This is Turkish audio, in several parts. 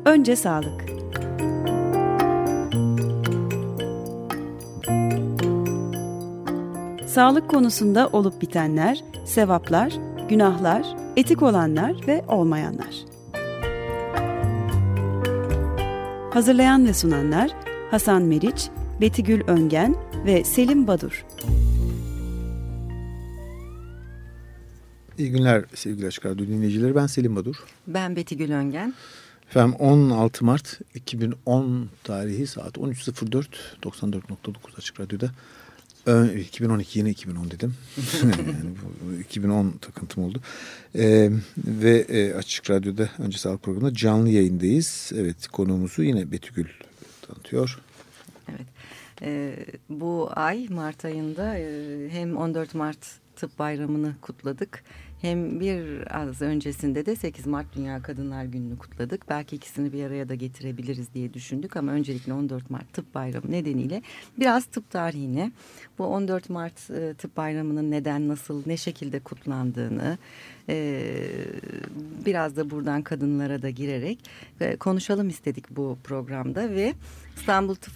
Önce sağlık. Sağlık konusunda olup bitenler, sevaplar, günahlar, etik olanlar ve olmayanlar. Hazırlayan ve sunanlar Hasan Meriç, Betigül Öngen ve Selim Badur. İyi günler sevgili Açık Radyo dinleyicileri. Ben Selim Badur. Ben Betigül Öngen. Efendim 16 Mart 2010 tarihi saat 13.04 94.9 Açık Radyo'da. 2012 yine 2010 dedim. Yani bu 2010 takıntım oldu. Ve Açık Radyo'da Önce Sağlık programında canlı yayındayız. Evet, konuğumuzu yine Betigül tanıtıyor. Evet. Bu ay Mart ayında hem 14 Mart Tıp Bayramı'nı kutladık. Hem biraz öncesinde de 8 Mart Dünya Kadınlar Günü'nü kutladık. Belki ikisini bir araya da getirebiliriz diye düşündük ama öncelikle 14 Mart Tıp Bayramı nedeniyle biraz tıp tarihine, bu 14 Mart Tıp Bayramı'nın neden, nasıl, ne şekilde kutlandığını biraz da buradan kadınlara da girerek konuşalım istedik bu programda ve İstanbul Tıp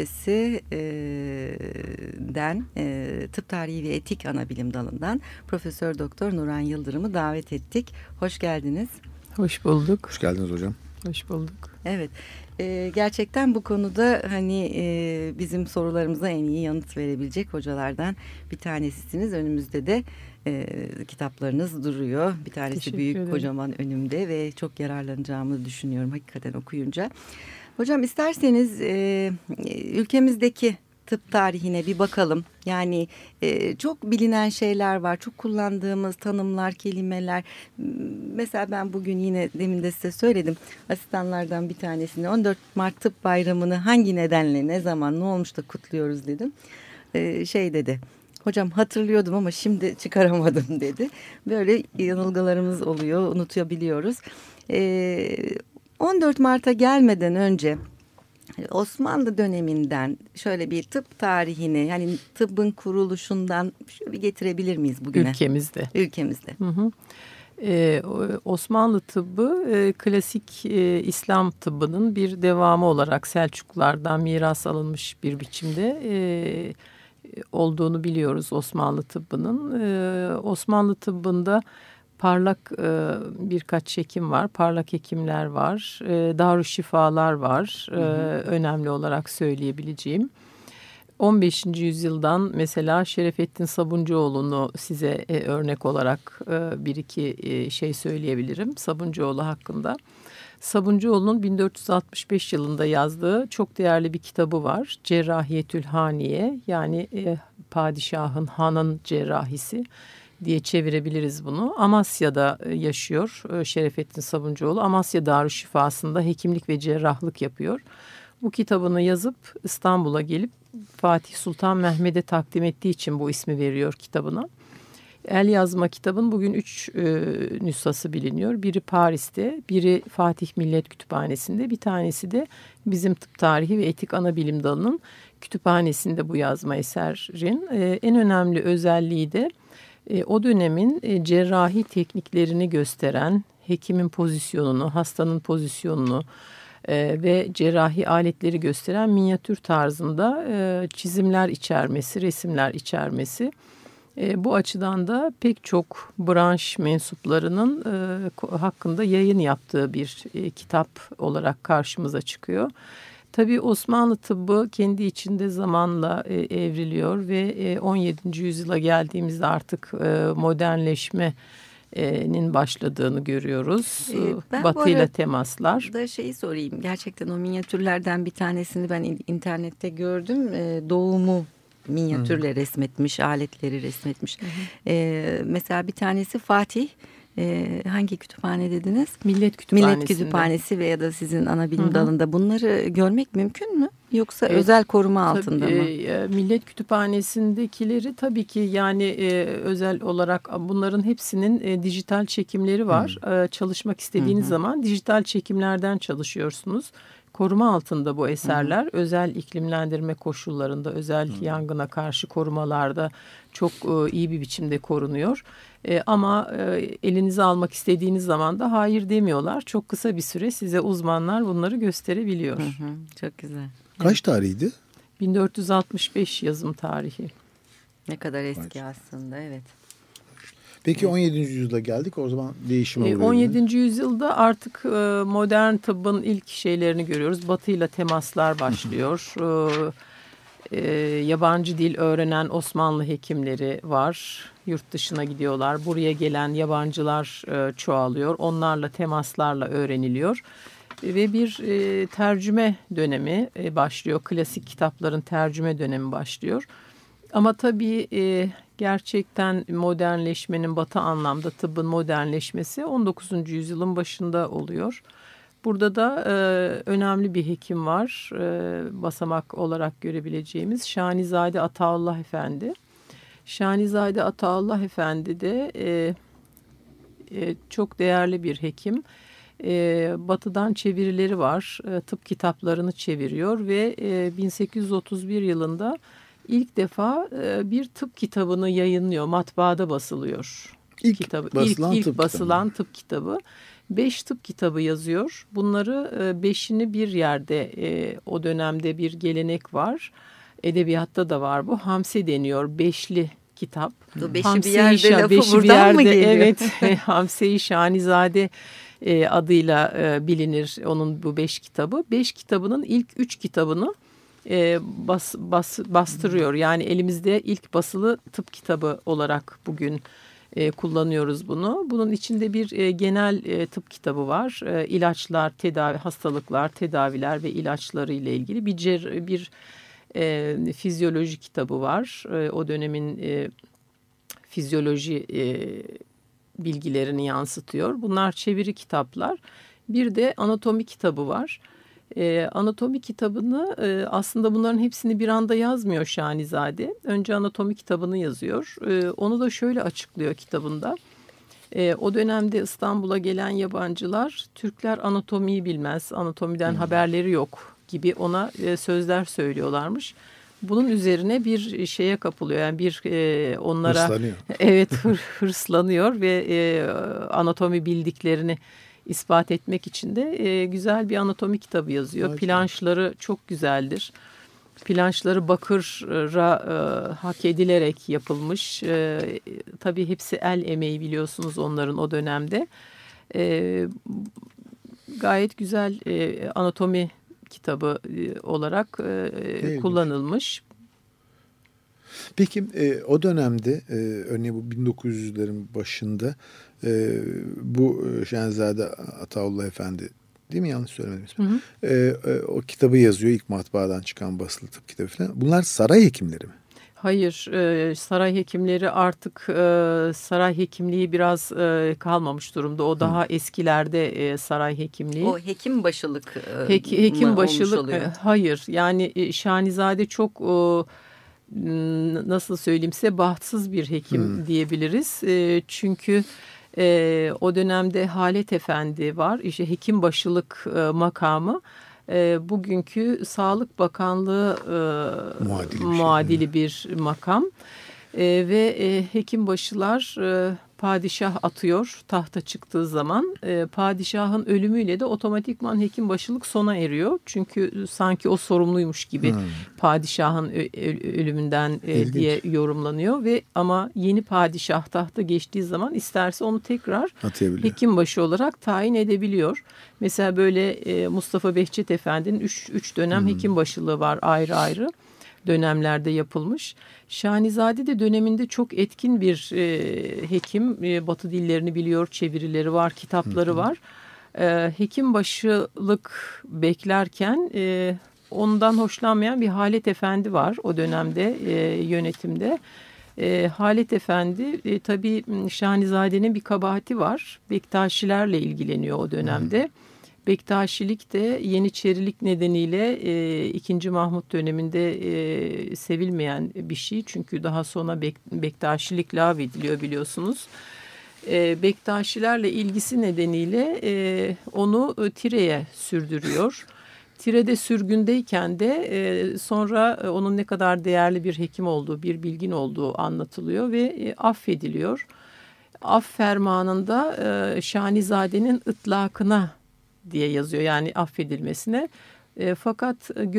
Fakültesi'den Tıp Tarihi ve Etik Anabilim Dalı'ndan Profesör Doktor Nuran Yıldırım'ı davet ettik. Hoş geldiniz. Hoş bulduk. Hoş geldiniz hocam. Hoş bulduk. Evet, gerçekten bu konuda hani bizim sorularımıza en iyi yanıt verebilecek hocalardan bir tanesisiniz. Önümüzde de kitaplarınız duruyor. Bir tanesi büyük, kocaman önümde ve çok yararlanacağımı düşünüyorum hakikaten okuyunca. Hocam isterseniz ülkemizdeki tıp tarihine bir bakalım. Yani çok bilinen şeyler var, çok kullandığımız tanımlar, kelimeler. Mesela ben bugün yine demin de size söyledim. Asistanlardan bir tanesine 14 Mart Tıp Bayramı'nı hangi nedenle, ne zaman, ne olmuş da kutluyoruz dedim. Dedi. Hocam hatırlıyordum ama şimdi çıkaramadım dedi. Böyle yanılgılarımız oluyor, unutabiliyoruz. 14 Mart'a gelmeden önce Osmanlı döneminden şöyle bir tıp tarihini, yani tıbbın kuruluşundan şöyle bir getirebilir miyiz bugüne? Ülkemizde. Hı hı. Osmanlı tıbbı klasik İslam tıbbının bir devamı olarak Selçuklulardan miras alınmış bir biçimde olduğunu biliyoruz Osmanlı tıbbının. Osmanlı tıbbında parlak birkaç hekim var, parlak hekimler var, darüşşifalar var, önemli olarak söyleyebileceğim. 15. yüzyıldan mesela Şerefettin Sabuncuoğlu'nu size örnek olarak bir iki şey söyleyebilirim Sabuncuoğlu hakkında. Sabuncuoğlu'nun 1465 yılında yazdığı çok değerli bir kitabı var. Cerrahiyetül Haniye, yani padişahın, hanın cerrahisi diye çevirebiliriz bunu. Amasya'da yaşıyor Şerefettin Sabuncuoğlu. Amasya Darüşşifası'nda hekimlik ve cerrahlık yapıyor. Bu kitabını yazıp İstanbul'a gelip Fatih Sultan Mehmet'e takdim ettiği için bu ismi veriyor kitabına. El yazma kitabın bugün 3 nüshası biliniyor. Biri Paris'te, biri Fatih Millet Kütüphanesi'nde, bir tanesi de bizim Tıp Tarihi ve Etik Anabilim Dalı'nın kütüphanesinde bu yazma eserin. En önemli özelliği de o dönemin cerrahi tekniklerini gösteren, hekimin pozisyonunu, hastanın pozisyonunu ve cerrahi aletleri gösteren minyatür tarzında çizimler içermesi, resimler içermesi. Bu açıdan da pek çok branş mensuplarının hakkında yayın yaptığı bir kitap olarak karşımıza çıkıyor. Tabii Osmanlı tıbbı kendi içinde zamanla evriliyor ve 17. yüzyıla geldiğimizde artık modernleşmenin başladığını görüyoruz. Batı ile temaslar. Da şeyi sorayım, gerçekten o minyatürlerden bir tanesini ben internette gördüm. Doğumu minyatürle resmetmiş, aletleri resmetmiş. Mesela bir tanesi Fatih. Hangi kütüphane dediniz? Millet Kütüphanesi'nde. Millet Kütüphanesi veya da sizin anabilim dalında. Bunları görmek mümkün mü? Yoksa özel koruma altında mı? Millet Kütüphanesi'ndekileri tabii ki yani özel olarak bunların hepsinin dijital çekimleri var. Çalışmak istediğiniz zaman dijital çekimlerden çalışıyorsunuz. Koruma altında bu eserler. Özel iklimlendirme koşullarında, özel yangına karşı korumalarda çok iyi bir biçimde korunuyor. Ama elinize almak istediğiniz zaman da hayır demiyorlar. Çok kısa bir süre size uzmanlar bunları gösterebiliyor. Çok güzel. Kaç tarihiydi? 1465 yazım tarihi. Ne kadar eski aslında, evet. Peki 17. yüzyılda geldik, o zaman değişime uğruyor. 17. yüzyılda artık modern tıbbın ilk şeylerini görüyoruz. Batı ile temaslar başlıyor. Yabancı dil öğrenen Osmanlı hekimleri var. Yurt dışına gidiyorlar. Buraya gelen yabancılar çoğalıyor. Onlarla temaslarla öğreniliyor. Ve bir tercüme dönemi başlıyor. Klasik kitapların tercüme dönemi başlıyor. Ama tabii gerçekten modernleşmenin, batı anlamda tıbbın modernleşmesi 19. yüzyılın başında oluyor. Burada da önemli bir hekim var, basamak olarak görebileceğimiz Şahnizade Ataullah Efendi. Şahnizade Ataullah Efendi de çok değerli bir hekim. Batı'dan çevirileri var, tıp kitaplarını çeviriyor ve 1831 yılında İlk defa bir tıp kitabını yayınlıyor. Matbaada basılıyor. İlk basılan tıp kitabı. 5 tıp kitabı yazıyor. Bunları 5'ini bir yerde, o dönemde bir gelenek var. Edebiyatta da var bu. Hamse deniyor. 5'li kitap. Beşi bir yerde lafı buradan mı geliyor? Evet. Hamse-i Şahnizade adıyla bilinir onun bu 5 kitabı. 5 kitabının ilk 3 kitabını bastırıyor. Yani elimizde ilk basılı tıp kitabı olarak bugün kullanıyoruz bunu. Bunun içinde bir genel tıp kitabı var. İlaçlar, hastalıklar, tedaviler ve ilaçları ile ilgili bir fizyoloji kitabı var. O dönemin fizyoloji bilgilerini yansıtıyor. Bunlar çeviri kitaplar. Bir de anatomi kitabı var. Anatomi kitabını aslında bunların hepsini bir anda yazmıyor Şahnizade. Önce anatomi kitabını yazıyor. Onu da şöyle açıklıyor kitabında. O dönemde İstanbul'a gelen yabancılar, Türkler anatomiyi bilmez, anatomiden haberleri yok gibi ona sözler söylüyorlarmış. Bunun üzerine bir şeye kapılıyor. Yani bir onlara hırslanıyor. Evet, hırslanıyor ve anatomi bildiklerini ispat etmek için de güzel bir anatomi kitabı yazıyor. Planşları çok güzeldir. Planşları bakıra hak edilerek yapılmış. Tabii hepsi el emeği, biliyorsunuz onların o dönemde. Gayet güzel anatomi kitabı olarak kullanılmış. Peki o dönemde örneğin bu 1900'lerin başında bu Şahnizade Ataullah Efendi, değil mi, yanlış söylemedim ismi? O kitabı yazıyor, ilk matbaadan çıkan basılı tıp kitabı falan. Bunlar saray hekimleri mi? Hayır, saray hekimleri artık saray hekimliği biraz kalmamış durumda. O daha eskilerde saray hekimliği. O hekim başılık hekim başılık hayır, yani Şahnizade çok nasıl söyleyeyim size, bahtsız bir hekim diyebiliriz. Çünkü o dönemde Halet Efendi var. İşte hekim başılık makamı bugünkü Sağlık Bakanlığı muadili bir makam. Ve hekimbaşılar padişah atıyor tahta çıktığı zaman. Padişahın ölümüyle de otomatikman hekimbaşılık sona eriyor. Çünkü sanki o sorumluymuş gibi padişahın ölümünden diye yorumlanıyor. Ama yeni padişah tahta geçtiği zaman isterse onu tekrar hekimbaşı olarak tayin edebiliyor. Mesela böyle Mustafa Behçet Efendi'nin 3 dönem hekimbaşılığı var, ayrı ayrı dönemlerde yapılmış. Şahnizade de döneminde çok etkin bir hekim. Batı dillerini biliyor, çevirileri var, kitapları var. Hekimbaşılık beklerken ondan hoşlanmayan bir Halet Efendi var o dönemde yönetimde. Halet Efendi tabii Şahnizade'nin bir kabahati var. Bektaşilerle ilgileniyor o dönemde. Bektaşilik de Yeniçerilik nedeniyle 2. Mahmut döneminde sevilmeyen bir şey. Çünkü daha sonra Bektaşilik lağvediliyor, biliyorsunuz. Bektaşilerle ilgisi nedeniyle onu Tire'ye sürdürüyor. Tire'de sürgündeyken de sonra onun ne kadar değerli bir hekim olduğu, bir bilgin olduğu anlatılıyor ve affediliyor. af fermanında Şanizade'nin ıtlakına diye yazıyor, yani affedilmesine. Fakat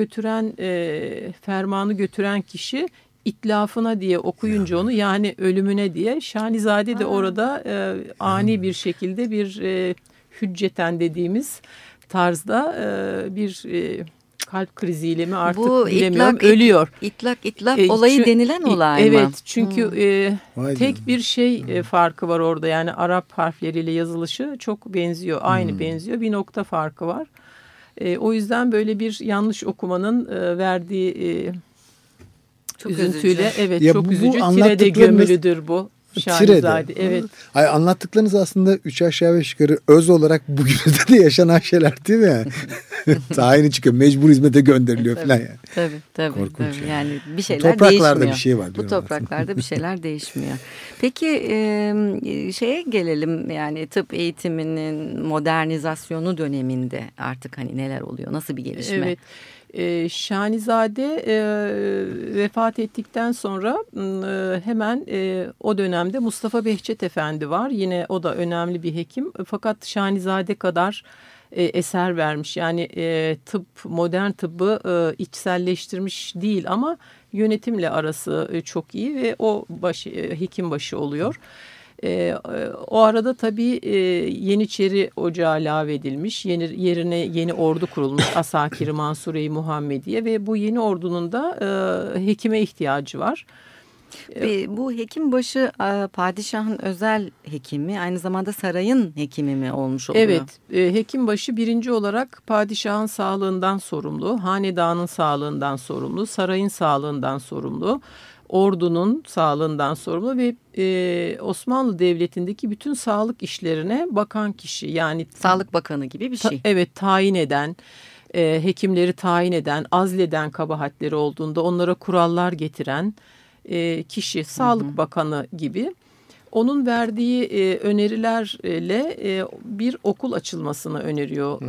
fermanı götüren kişi itlafına diye okuyunca onu, yani ölümüne diye, Şanizade de orada ani bir şekilde bir hücceten dediğimiz tarzda bir kalp kriziyle mi artık bilemiyorum, ölüyor. İtlaf olayı denilen olay mı? Evet, çünkü tek bir şey farkı var orada, yani Arap harfleriyle yazılışı çok benziyor, aynı benziyor, bir nokta farkı var. O yüzden böyle bir yanlış okumanın verdiği çok üzüntüyle, üzücü. evet, Ya çok üzücü. Tire'de gömülüdür bu. Şanizade, evet. Ay, anlattıklarınız aslında 3 aşağı 5 yukarı öz olarak bugünümüzde de yaşanan şeyler değil mi? Tayini çıkıyor, mecbur hizmete gönderiliyor falan yani. Tabii. Korkunç tabii. yani. Yani bir şeyler Topraklarda değişmiyor. bir şey var. Bu topraklarda bir şeyler değişmiyor. Peki şeye gelelim, yani tıp eğitiminin modernizasyonu döneminde artık hani neler oluyor? Nasıl bir gelişme? Evet. Şanizade vefat ettikten sonra hemen o dönemde Mustafa Behçet Efendi var. Yine o da önemli bir hekim. Fakat Şanizade kadar eser vermiş. Yani modern tıbbı içselleştirmiş değil ama yönetimle arası çok iyi ve o hekim başı oluyor. O arada tabii Yeniçeri Ocağı lağvedilmiş, yerine yeni ordu kurulmuş, Asakir-i Mansure-i Muhammediye, ve bu yeni ordunun da hekime ihtiyacı var. Bu hekimbaşı padişahın özel hekimi, aynı zamanda sarayın hekimi mi olmuş oluyor? Evet, hekimbaşı birinci olarak padişahın sağlığından sorumlu, hanedanın sağlığından sorumlu, sarayın sağlığından sorumlu, ordunun sağlığından sorumlu ve Osmanlı Devleti'ndeki bütün sağlık işlerine bakan kişi. Yani Sağlık Bakanı gibi bir şey. Evet, tayin eden, hekimleri tayin eden, azleden kabahatleri olduğunda onlara kurallar getiren kişi, Sağlık Bakanı gibi. Onun verdiği önerilerle bir okul açılmasını öneriyor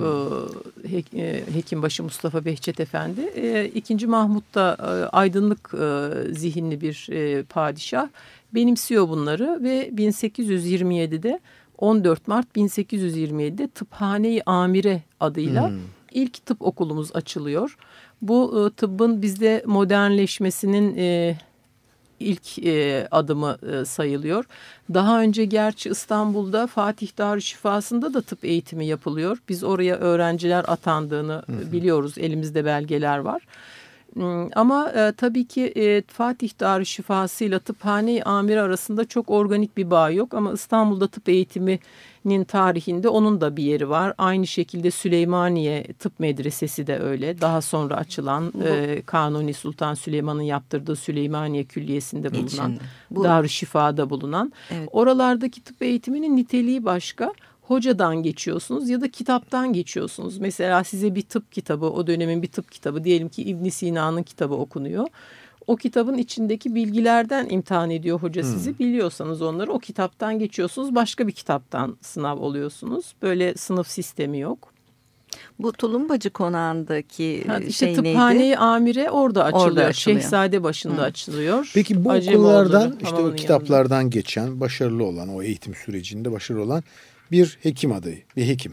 Hekimbaşı Mustafa Behçet Efendi. İkinci Mahmut da aydınlık zihinli bir padişah, benimsiyor bunları ve 1827'de 14 Mart 1827'de Tıphane-i Amire adıyla ilk tıp okulumuz açılıyor. Bu tıbbın bizde modernleşmesinin ilk adımı sayılıyor. Daha önce gerçi İstanbul'da Fatih Darüşşifası'nda da tıp eğitimi yapılıyor. Biz oraya öğrenciler atandığını biliyoruz. Elimizde belgeler var. Ama tabii ki Fatih Darüşşifası ile Tıphane-i Amire arasında çok organik bir bağ yok. Ama İstanbul'da tıp eğitiminin tarihinde onun da bir yeri var. Aynı şekilde Süleymaniye Tıp Medresesi de öyle. Daha sonra açılan Kanuni Sultan Süleyman'ın yaptırdığı Süleymaniye Külliyesi'nde bulunan, Darüşşifa'da bulunan. Evet. Oralardaki tıp eğitiminin niteliği başka. Hocadan geçiyorsunuz ya da kitaptan geçiyorsunuz. Mesela size bir tıp kitabı, o dönemin bir tıp kitabı, diyelim ki İbn Sina'nın kitabı okunuyor. O kitabın içindeki bilgilerden imtihan ediyor hoca sizi. Biliyorsanız onları, o kitaptan geçiyorsunuz. Başka bir kitaptan sınav oluyorsunuz. Böyle sınıf sistemi yok. Bu Tulumbacı Konağı'ndaki işte şey neydi? Tıphane-i Amire orada açılıyor. Şehzadebaşı'nda açılıyor. Peki bu okullardan, işte o kitaplardan geçen, başarılı olan, o eğitim sürecinde başarılı olan bir hekim adayı, bir hekim.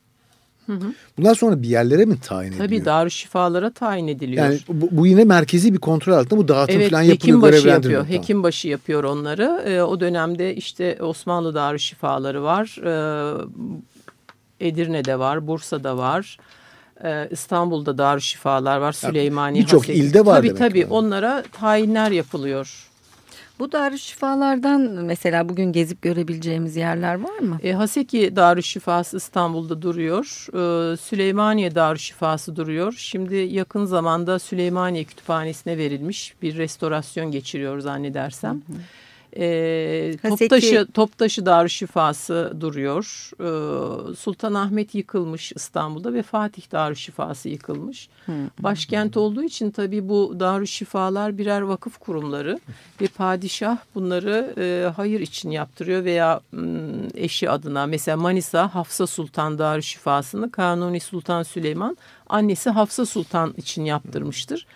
Bundan sonra bir yerlere mi tayin ediliyor? Tabii Darüşşifalara tayin ediliyor. Yani bu yine merkezi bir kontrol altında, bu dağıtım falan yapılıyor, hekimbaşı görevlendiriliyor. yapıyor. Hekimbaşı yapıyor onları. O dönemde işte Osmanlı Darüşşifaları var. Edirne'de var, Bursa'da var. İstanbul'da Darüşşifalar var. Süleymaniye, birçok ilde var demek. Tabii onlara tayinler yapılıyor. Bu Darüşşifalardan mesela bugün gezip görebileceğimiz yerler var mı? Haseki Darüşşifası İstanbul'da duruyor. Süleymaniye Darüşşifası duruyor. Şimdi yakın zamanda Süleymaniye Kütüphanesi'ne verilmiş, bir restorasyon geçiriyor zannedersem. Toptaşı Darüşşifası duruyor. Sultanahmet yıkılmış İstanbul'da ve Fatih Darüşşifası yıkılmış. Başkent olduğu için tabii bu Darüşşifalar birer vakıf kurumları ve padişah bunları hayır için yaptırıyor veya eşi adına. Mesela Manisa Hafsa Sultan Darüşşifası'nı Kanuni Sultan Süleyman annesi Hafsa Sultan için yaptırmıştır.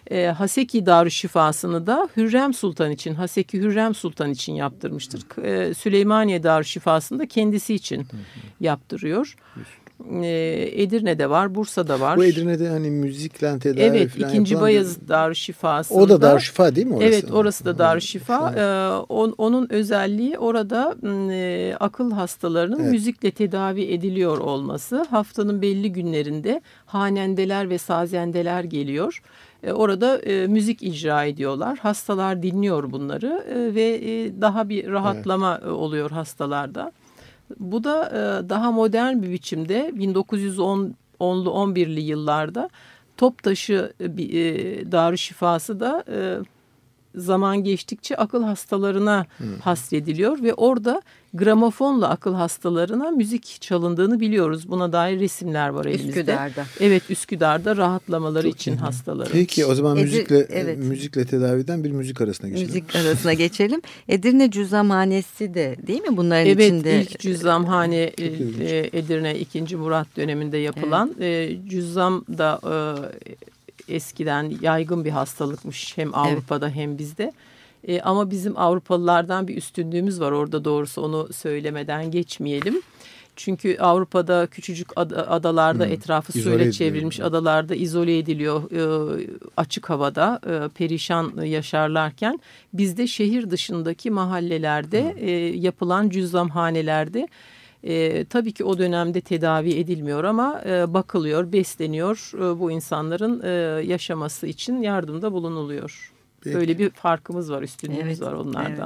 Haseki Darüşşifası'nı da Hürrem Sultan için, Haseki Hürrem Sultan için yaptırmıştır. Süleymaniye Darüşşifası'nı da kendisi için yaptırıyor. Edirne'de var, Bursa'da var. Bu Edirne'de hani müzikle tedavi evet, falan 2. Bayezid Darüşşifası'nda. O da Darüşşifa değil mi orası? Evet, orası da Darüşşifa. Onun özelliği orada akıl hastalarının müzikle tedavi ediliyor olması. Haftanın belli günlerinde hanendeler ve sazendeler geliyor. Orada müzik icra ediyorlar. Hastalar dinliyor bunları ve daha bir rahatlama oluyor hastalarda. Bu da daha modern bir biçimde 1910'lu 11'li yıllarda Toptaşı Darüşşifası da zaman geçtikçe akıl hastalarına hasrediliyor ve orada gramofonla akıl hastalarına müzik çalındığını biliyoruz. Buna dair resimler var elimizde. Üsküdar'da. Evet, Üsküdar'da rahatlamaları için hastaların. Peki o zaman müzikle tedaviden bir müzik arasına geçelim. Müzik arasına geçelim. Edirne Cüzzamhanesi de değil mi bunların içinde? Evet, ilk cüzzamhane Edirne 2. Murat döneminde yapılan. Cüzzam da eskiden yaygın bir hastalıkmış hem Avrupa'da hem bizde. Ama bizim Avrupalılardan bir üstünlüğümüz var orada, doğrusu onu söylemeden geçmeyelim. Çünkü Avrupa'da küçücük adalarda etrafı suyla çevrilmiş adalarda izole ediliyor açık havada perişan yaşarlarken bizde şehir dışındaki mahallelerde yapılan cüzzamhanelerde tabii ki o dönemde tedavi edilmiyor ama bakılıyor, besleniyor, bu insanların yaşaması için yardımda bulunuluyor. Peki. Böyle bir farkımız var, üstünlüğümüz var onlardan.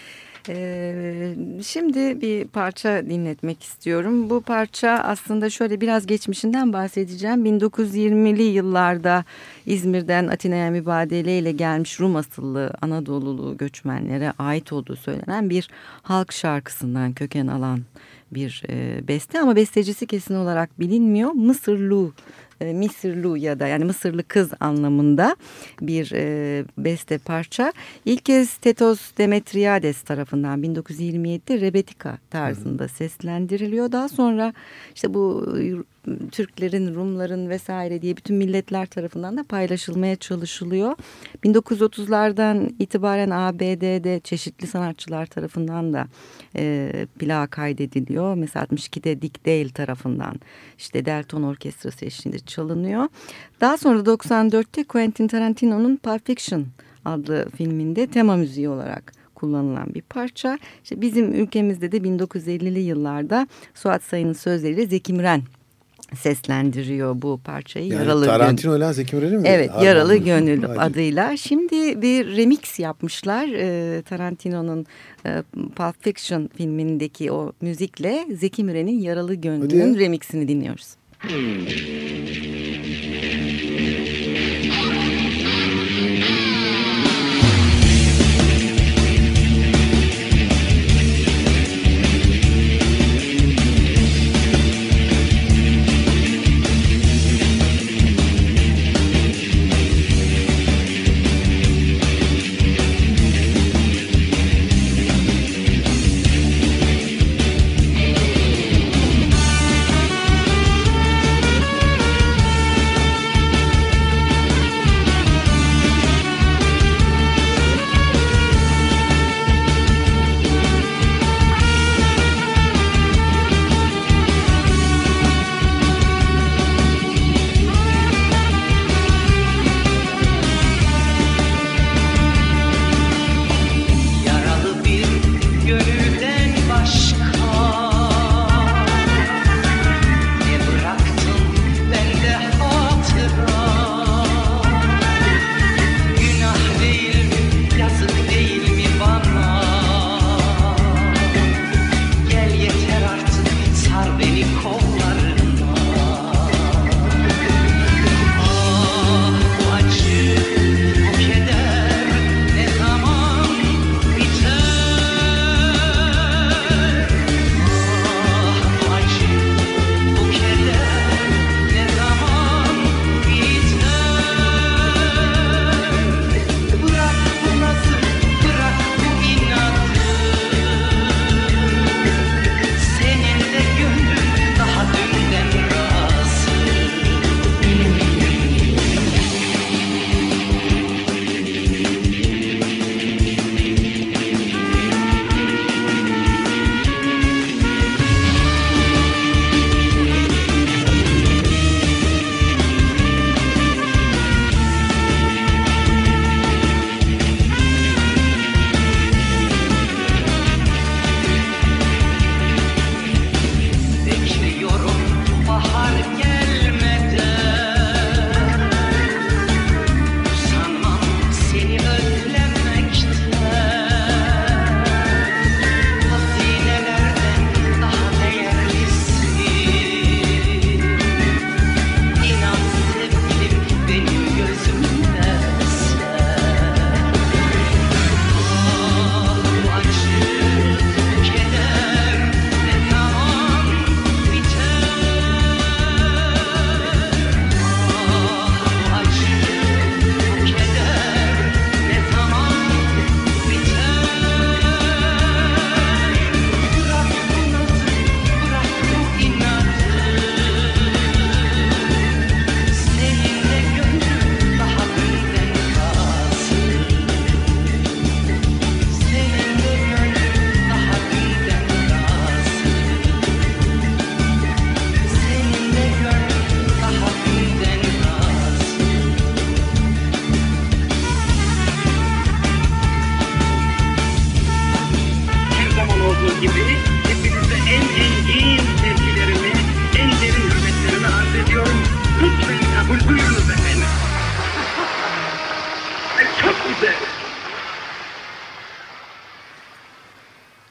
Şimdi bir parça dinletmek istiyorum. Bu parça aslında şöyle biraz geçmişinden bahsedeceğim. 1920'li yıllarda İzmir'den Atina'ya mübadeleyle gelmiş Rum asıllı Anadolulu göçmenlere ait olduğu söylenen bir halk şarkısından köken alan bir beste ama bestecisi kesin olarak bilinmiyor. Mısırlı ya da yani Mısırlı kız anlamında bir beste parça. İlk kez Tetos Demetriades tarafından 1927'de Rebetika tarzında seslendiriliyor. Daha sonra işte bu Türklerin, Rumların vesaire diye bütün milletler tarafından da paylaşılmaya çalışılıyor. 1930'lardan itibaren ABD'de çeşitli sanatçılar tarafından da plağa kaydediliyor. Mesela 62'de Dick Dale tarafından işte Delton Orkestrası eşliğinde çalınıyor. Daha sonra 94'te Quentin Tarantino'nun Pulp Fiction adlı filminde tema müziği olarak kullanılan bir parça. İşte bizim ülkemizde de 1950'li yıllarda Suat Sayın'ın sözleriyle Zeki Müren seslendiriyor bu parçayı. Yani Yaralı Tarantino ile Zeki Müren'i mi? Evet, Yaralı Gönül adıyla. Şimdi bir remix yapmışlar. Tarantino'nun Pulp Fiction filmindeki o müzikle Zeki Müren'in Yaralı Gönül'ün remixini dinliyoruz.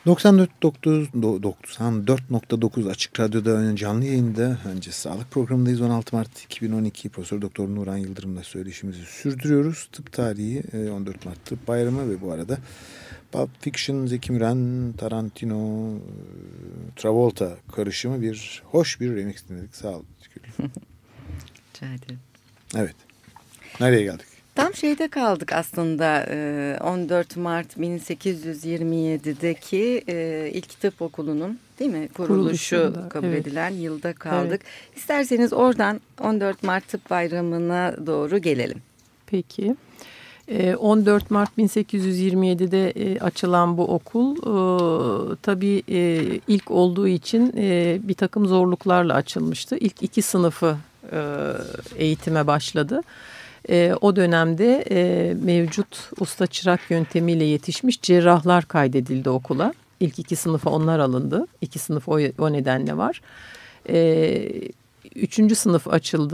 94.9 Açık Radyo'da canlı yayında önce sağlık programındayız. 16 Mart 2012 Profesör Doktor Nuran Yıldırım'la söyleşimizi sürdürüyoruz. Tıp tarihi 14 Mart Tıp Bayramı ve bu arada Pulp Fiction, Zeki Müren, Tarantino, Travolta karışımı hoş bir remix dinledik. Sağ olun. Rica ederim. Evet. Nereye geldik? Tam şeyde kaldık aslında 14 Mart 1827'deki ilk tıp okulunun değil mi kuruluşu kabul edilen yılda kaldık. Evet. İsterseniz oradan 14 Mart Tıp Bayramı'na doğru gelelim. Peki. 14 Mart 1827'de açılan bu okul tabii ilk olduğu için bir takım zorluklarla açılmıştı. İlk 2 sınıfı eğitime başladı. O dönemde mevcut usta çırak yöntemiyle yetişmiş cerrahlar kaydedildi okula. İlk 2 sınıfa onlar alındı. 2 sınıf o nedenle var. 3. sınıf açıldı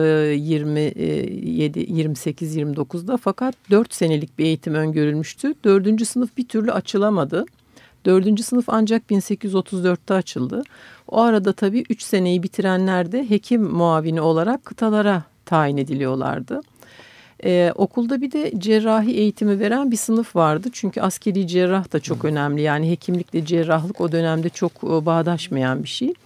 28-29'da fakat 4 senelik bir eğitim öngörülmüştü. 4. sınıf bir türlü açılamadı. 4. sınıf ancak 1834'te açıldı. O arada tabii 3 seneyi bitirenler de hekim muavini olarak kıtalara tayin ediliyorlardı. Okulda bir de cerrahi eğitimi veren bir sınıf vardı. Çünkü askeri cerrah da çok önemli. Yani hekimlikle cerrahlık o dönemde çok bağdaşmayan bir şey.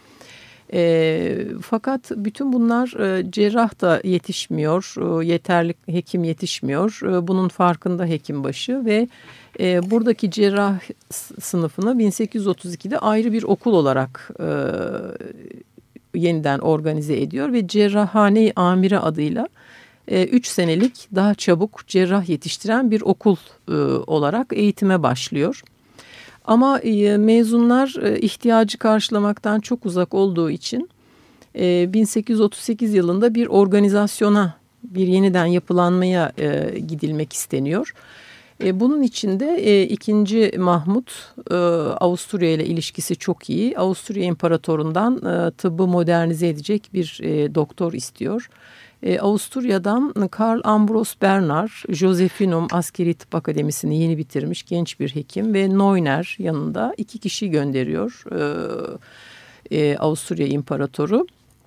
Fakat bütün bunlar cerrah da yetişmiyor, yeterli hekim yetişmiyor. Bunun farkında hekimbaşı ve buradaki cerrah sınıfını 1832'de ayrı bir okul olarak yeniden organize ediyor ve Cerrahhane-i Amire adıyla 3 senelik daha çabuk cerrah yetiştiren bir okul olarak eğitime başlıyor. Ama mezunlar ihtiyacı karşılamaktan çok uzak olduğu için 1838 yılında bir organizasyona, bir yeniden yapılanmaya gidilmek isteniyor. Bunun için de 2. Mahmut Avusturya ile ilişkisi çok iyi. Avusturya İmparatorundan tıbbı modernize edecek bir doktor istiyor. Avusturya'dan Karl Ambros Bernard, Josephinum Askeri Tıp Akademisi'ni yeni bitirmiş genç bir hekim ve Neuner yanında 2 kişi gönderiyor Avusturya İmparatoru.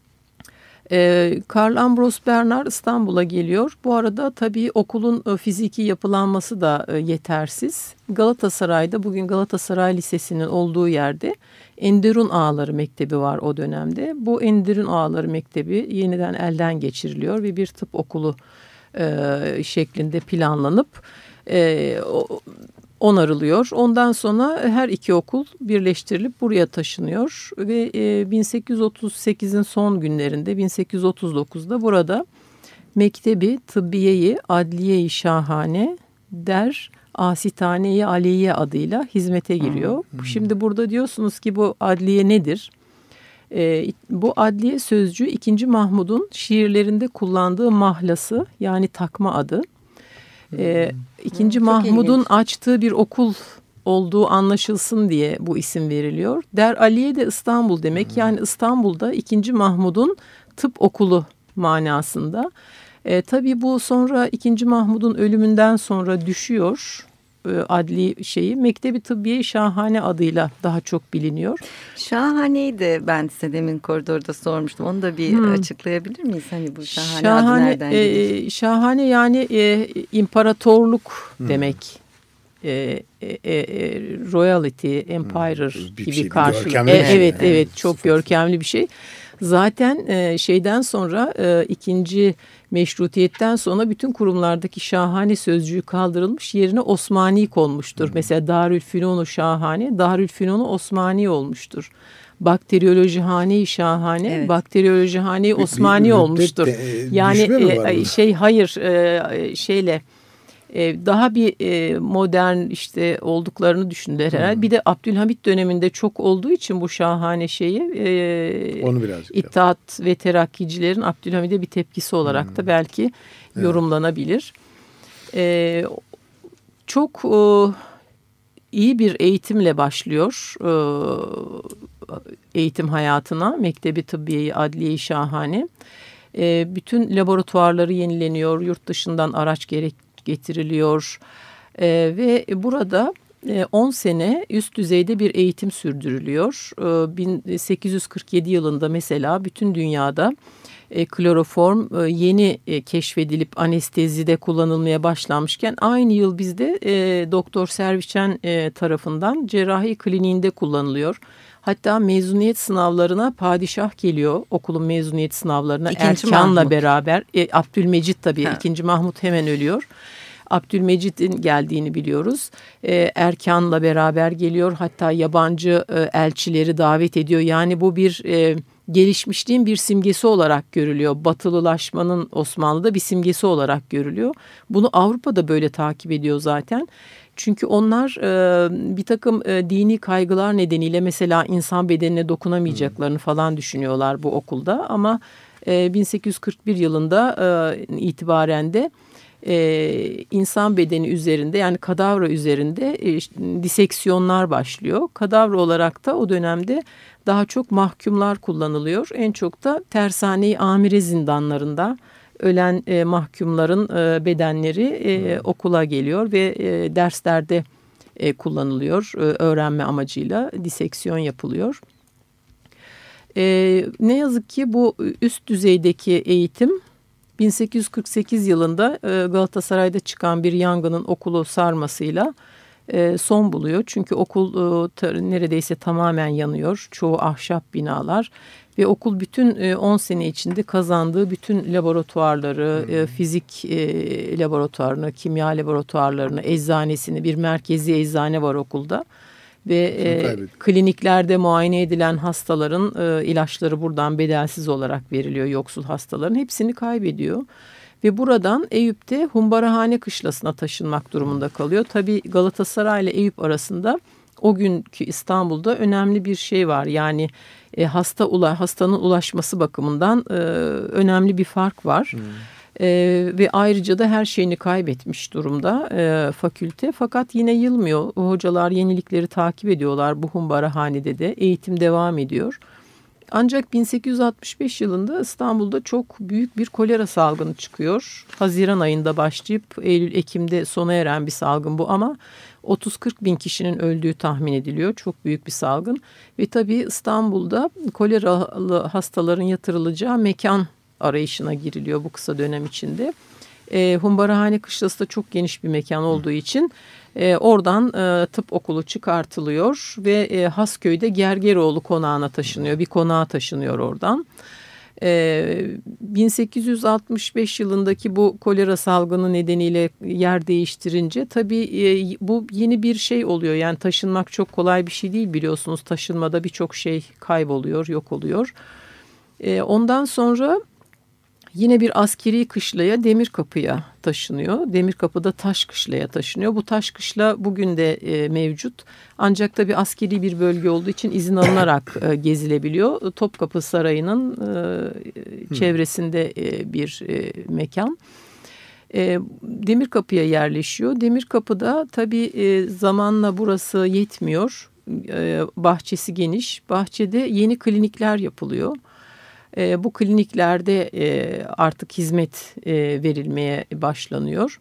Karl Ambros Bernard İstanbul'a geliyor. Bu arada tabii okulun fiziki yapılanması da yetersiz. Galatasaray'da, bugün Galatasaray Lisesi'nin olduğu yerde Enderun Ağaları Mektebi var o dönemde. Bu Enderun Ağaları Mektebi yeniden elden geçiriliyor ve bir tıp okulu şeklinde planlanıp onarılıyor. Ondan sonra her 2 okul birleştirilip buraya taşınıyor ve 1838'in son günlerinde 1839'da burada Mektebi Tıbbiye-i Adliye-i Şahane der Asitane-i Aliye adıyla hizmete giriyor. Şimdi burada diyorsunuz ki bu adliye nedir? Bu adliye sözcüğü 2. Mahmud'un şiirlerinde kullandığı mahlası yani takma adı. 2. Mahmud'un açtığı bir okul olduğu anlaşılsın diye bu isim veriliyor. Der Aliye de İstanbul demek. Yani İstanbul'da 2. Mahmud'un tıp okulu manasında. Tabii bu sonra 2. Mahmud'un ölümünden sonra düşüyor adli şeyi. Mektebi Tıbbiye Şahane adıyla daha çok biliniyor. Şahane'yi de ben size demin koridorda sormuştum. Onu da bir açıklayabilir miyiz? Hani bu şahane adı nereden geliyor? Şahane yani imparatorluk demek. Royalty, empire gibi karşılık. Evet çok görkemli bir şey. Zaten şeyden sonra 2. Meşrutiyetten sonra bütün kurumlardaki şahane sözcüğü kaldırılmış, yerine Osmani konmuştur. Mesela Darülfünun-u Şahane, Darülfünun-u Osmani olmuştur. Bakteriyolojihane-i Şahane, evet. Bakteriyolojihane-i Osmani olmuştur. Yani şeyle daha bir modern işte olduklarını düşündüler herhalde. Bir de Abdülhamit döneminde çok olduğu için bu şahane şeyi onu birazcık İttihat ve Terakkicilerin Abdülhamid'e bir tepkisi olarak da belki yorumlanabilir. Çok iyi bir eğitimle başlıyor eğitim hayatına. Mektebi Tıbbiye-i Adliye-i Şahane. Bütün laboratuvarları yenileniyor. Yurt dışından araç getiriliyor. Ve burada 10 sene üst düzeyde bir eğitim sürdürülüyor. 1847 yılında mesela bütün dünyada kloroform yeni keşfedilip anestezide kullanılmaya başlanmışken aynı yıl bizde Doktor Serviçen tarafından cerrahi kliniğinde kullanılıyor. Hatta mezuniyet sınavlarına padişah geliyor, okulun mezuniyet sınavlarına Erkan'la beraber. Abdülmecit tabii, Ha. 2. Mahmut hemen ölüyor. Abdülmecit'in geldiğini biliyoruz. Erkan'la beraber geliyor. Hatta yabancı elçileri davet ediyor. Yani bu bir gelişmişliğin bir simgesi olarak görülüyor. Batılılaşmanın Osmanlı'da bir simgesi olarak görülüyor. Bunu Avrupa'da böyle takip ediyor zaten. Çünkü onlar bir takım dini kaygılar nedeniyle mesela insan bedenine dokunamayacaklarını falan düşünüyorlar bu okulda. Ama 1841 yılında itibaren de insan bedeni üzerinde, yani kadavra üzerinde diseksiyonlar başlıyor. Kadavra olarak da o dönemde daha çok mahkumlar kullanılıyor. En çok da tersane-i amire zindanlarında ölen mahkumların bedenleri okula geliyor ve derslerde kullanılıyor. Öğrenme amacıyla diseksiyon yapılıyor. Ne yazık ki bu üst düzeydeki eğitim 1848 yılında Galatasaray'da çıkan bir yangının okulu sarmasıyla son buluyor. Çünkü okul neredeyse tamamen yanıyor. Çoğu ahşap binalar ve okul bütün 10 sene içinde kazandığı bütün laboratuvarları, fizik laboratuvarını, kimya laboratuvarlarını, eczanesini, bir merkezi eczane var okulda. Ve kliniklerde muayene edilen hastaların ilaçları buradan bedelsiz olarak veriliyor, yoksul hastaların. Hepsini kaybediyor. Ve buradan Eyüp'te Humbarahane Kışlası'na taşınmak durumunda kalıyor. Tabii Galatasaray ile Eyüp arasında o günkü İstanbul'da önemli bir şey var. Yani hastanın ulaşması bakımından önemli bir fark var. Ve ayrıca da her şeyini kaybetmiş durumda fakülte. Fakat yine yılmıyor. Hocalar yenilikleri takip ediyorlar. Bu Humbarahane'de de eğitim devam ediyor. Ancak 1865 yılında İstanbul'da çok büyük bir kolera salgını çıkıyor. Haziran ayında başlayıp Eylül-Ekim'de sona eren bir salgın bu ama 30-40 bin kişinin öldüğü tahmin ediliyor. Çok büyük bir salgın. Ve tabii İstanbul'da koleralı hastaların yatırılacağı mekan arayışına giriliyor bu kısa dönem içinde. Humbarahane Kışlası da çok geniş bir mekan olduğu için oradan tıp okulu çıkartılıyor ve Hasköy'de Gergeroğlu konağına taşınıyor. Bir konağa taşınıyor oradan. 1865 yılındaki bu kolera salgını nedeniyle yer değiştirince tabii bu yeni bir şey oluyor. Yani taşınmak çok kolay bir şey değil, biliyorsunuz. Taşınmada birçok şey kayboluyor, yok oluyor. Ondan sonra yine bir askeri kışlaya, Demirkapı'ya taşınıyor. Demirkapı'da Taşkışla'ya taşınıyor. Bu Taşkışla bugün de mevcut. Ancak tabii askeri bir bölge olduğu için izin alınarak gezilebiliyor. Topkapı Sarayı'nın çevresinde bir mekan. Demirkapı'ya yerleşiyor. Demirkapı'da tabii zamanla burası yetmiyor. Bahçesi geniş. Bahçede yeni klinikler yapılıyor. Bu kliniklerde artık hizmet verilmeye başlanıyor.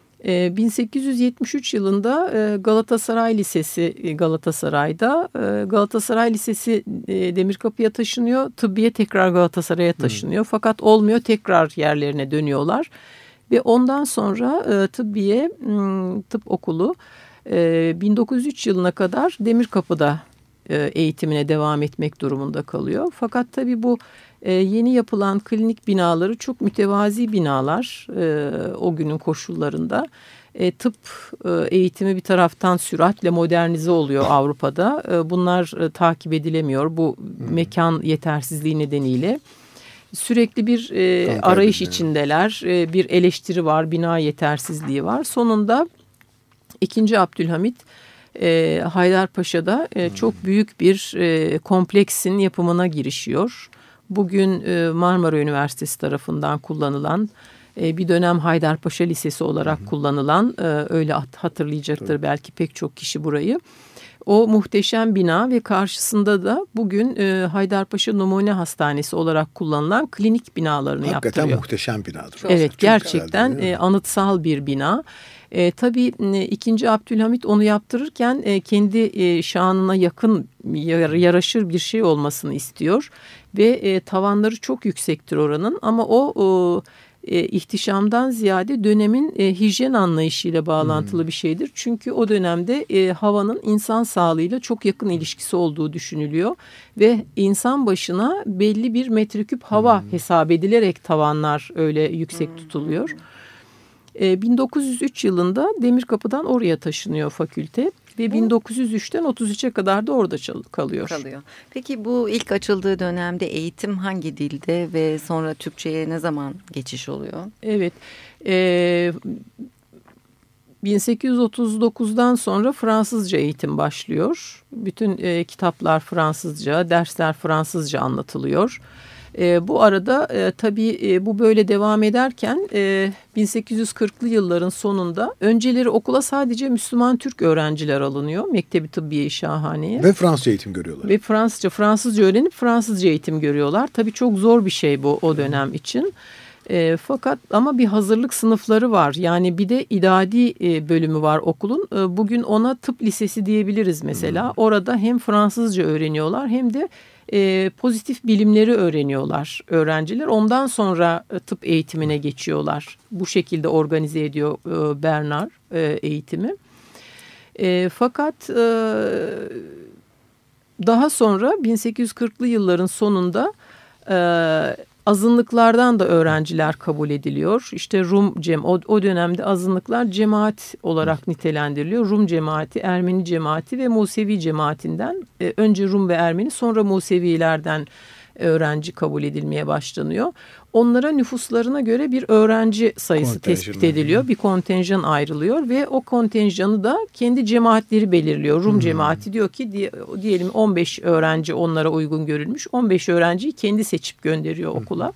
1873 yılında Galatasaray Lisesi Galatasaray'da. Galatasaray Lisesi Demirkapı'ya taşınıyor. Tıbbiye tekrar Galatasaray'a taşınıyor. Fakat olmuyor, tekrar yerlerine dönüyorlar. Ve ondan sonra Tıbbiye Tıp Okulu 1903 yılına kadar Demirkapı'da eğitimine devam etmek durumunda kalıyor. Fakat tabii bu yeni yapılan klinik binaları çok mütevazi binalar o günün koşullarında. Tıp eğitimi bir taraftan süratle modernize oluyor Avrupa'da. Bunlar takip edilemiyor bu mekan yetersizliği nedeniyle. Sürekli bir arayış içindeler. Bir eleştiri var, bina yetersizliği var. Sonunda 2. Abdülhamit Haydarpaşa'da çok büyük bir kompleksin yapımına girişiyor. Bugün Marmara Üniversitesi tarafından kullanılan, bir dönem Haydarpaşa Lisesi olarak kullanılan, öyle hatırlayacaktır belki pek çok kişi burayı. O muhteşem bina ve karşısında da bugün Haydarpaşa Numune Hastanesi olarak kullanılan klinik binalarını Hakikaten yaptırıyor. Hakikaten muhteşem binadır. Evet, gerçekten anıtsal bir bina. Tabii 2. Abdülhamit onu yaptırırken kendi şanına yakın, yaraşır bir şey olmasını istiyor. Ve tavanları çok yüksektir oranın, ama o ihtişamdan ziyade dönemin hijyen anlayışıyla bağlantılı bir şeydir. Çünkü o dönemde havanın insan sağlığıyla çok yakın ilişkisi olduğu düşünülüyor. Ve insan başına belli bir metreküp hava hesap edilerek tavanlar öyle yüksek tutuluyor. 1903 yılında Demirkapı'dan oraya taşınıyor fakülte ve 1903'ten 33'e kadar da orada kalıyor. Peki bu ilk açıldığı dönemde eğitim hangi dilde ve sonra Türkçe'ye ne zaman geçiş oluyor? Evet, 1839'dan sonra Fransızca eğitim başlıyor. Bütün kitaplar Fransızca, dersler Fransızca anlatılıyor. Bu arada tabii bu böyle devam ederken 1840'lı yılların sonunda önceleri okula sadece Müslüman Türk öğrenciler alınıyor. Mektebi Tıbbiye-i Şahane'ye. Ve Fransızca eğitim görüyorlar. Ve Fransızca öğrenip Fransızca eğitim görüyorlar. Tabii çok zor bir şey bu o dönem için. Fakat ama bir hazırlık sınıfları var. Yani bir de idadi bölümü var okulun. Bugün ona tıp lisesi diyebiliriz mesela. Orada hem Fransızca öğreniyorlar hem de pozitif bilimleri öğreniyorlar öğrenciler. Ondan sonra tıp eğitimine geçiyorlar. Bu şekilde organize ediyor Bernard eğitimi. Fakat daha sonra 1840'lı yılların sonunda azınlıklardan da öğrenciler kabul ediliyor. İşte o dönemde azınlıklar cemaat olarak nitelendiriliyor. Rum cemaati, Ermeni cemaati ve Musevi cemaatinden önce Rum ve Ermeni, sonra Musevilerden öğrenci kabul edilmeye başlanıyor. Onlara nüfuslarına göre bir öğrenci sayısı tespit ediliyor. Bir kontenjan ayrılıyor ve o kontenjanı da kendi cemaatleri belirliyor. Rum cemaati diyor ki diyelim 15 öğrenci onlara uygun görülmüş. 15 öğrenciyi kendi seçip gönderiyor okula.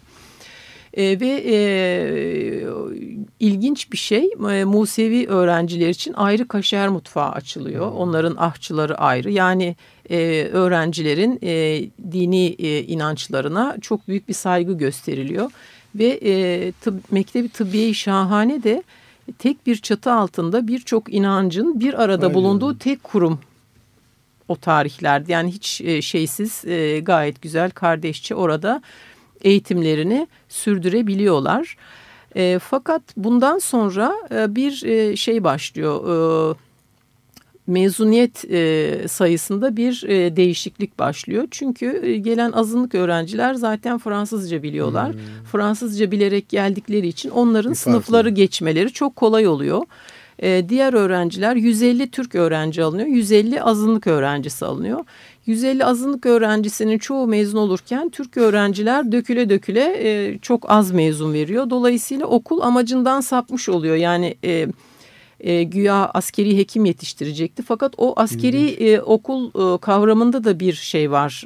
İlginç bir şey, Musevi öğrenciler için ayrı kaşer mutfağı açılıyor. Onların ahçıları ayrı. Yani öğrencilerin dini inançlarına çok büyük bir saygı gösteriliyor. Ve Mektebi Tıbbiye-i Şahane de tek bir çatı altında birçok inancın bir arada bulunduğu tek kurum o tarihlerde. Yani hiç şeysiz, gayet güzel, kardeşçe orada eğitimlerini sürdürebiliyorlar. Fakat bundan sonra bir şey başlıyor. Mezuniyet sayısında bir değişiklik başlıyor. Çünkü gelen azınlık öğrenciler zaten Fransızca biliyorlar. Fransızca bilerek geldikleri için onların sınıfları geçmeleri çok kolay oluyor. Diğer öğrenciler 150 Türk öğrenci alınıyor. 150 azınlık öğrencisi alınıyor. 150 azınlık öğrencisinin çoğu mezun olurken Türk öğrenciler döküle döküle çok az mezun veriyor. Dolayısıyla okul amacından sapmış oluyor. Yani güya askeri hekim yetiştirecekti. Fakat o askeri okul kavramında da bir şey var.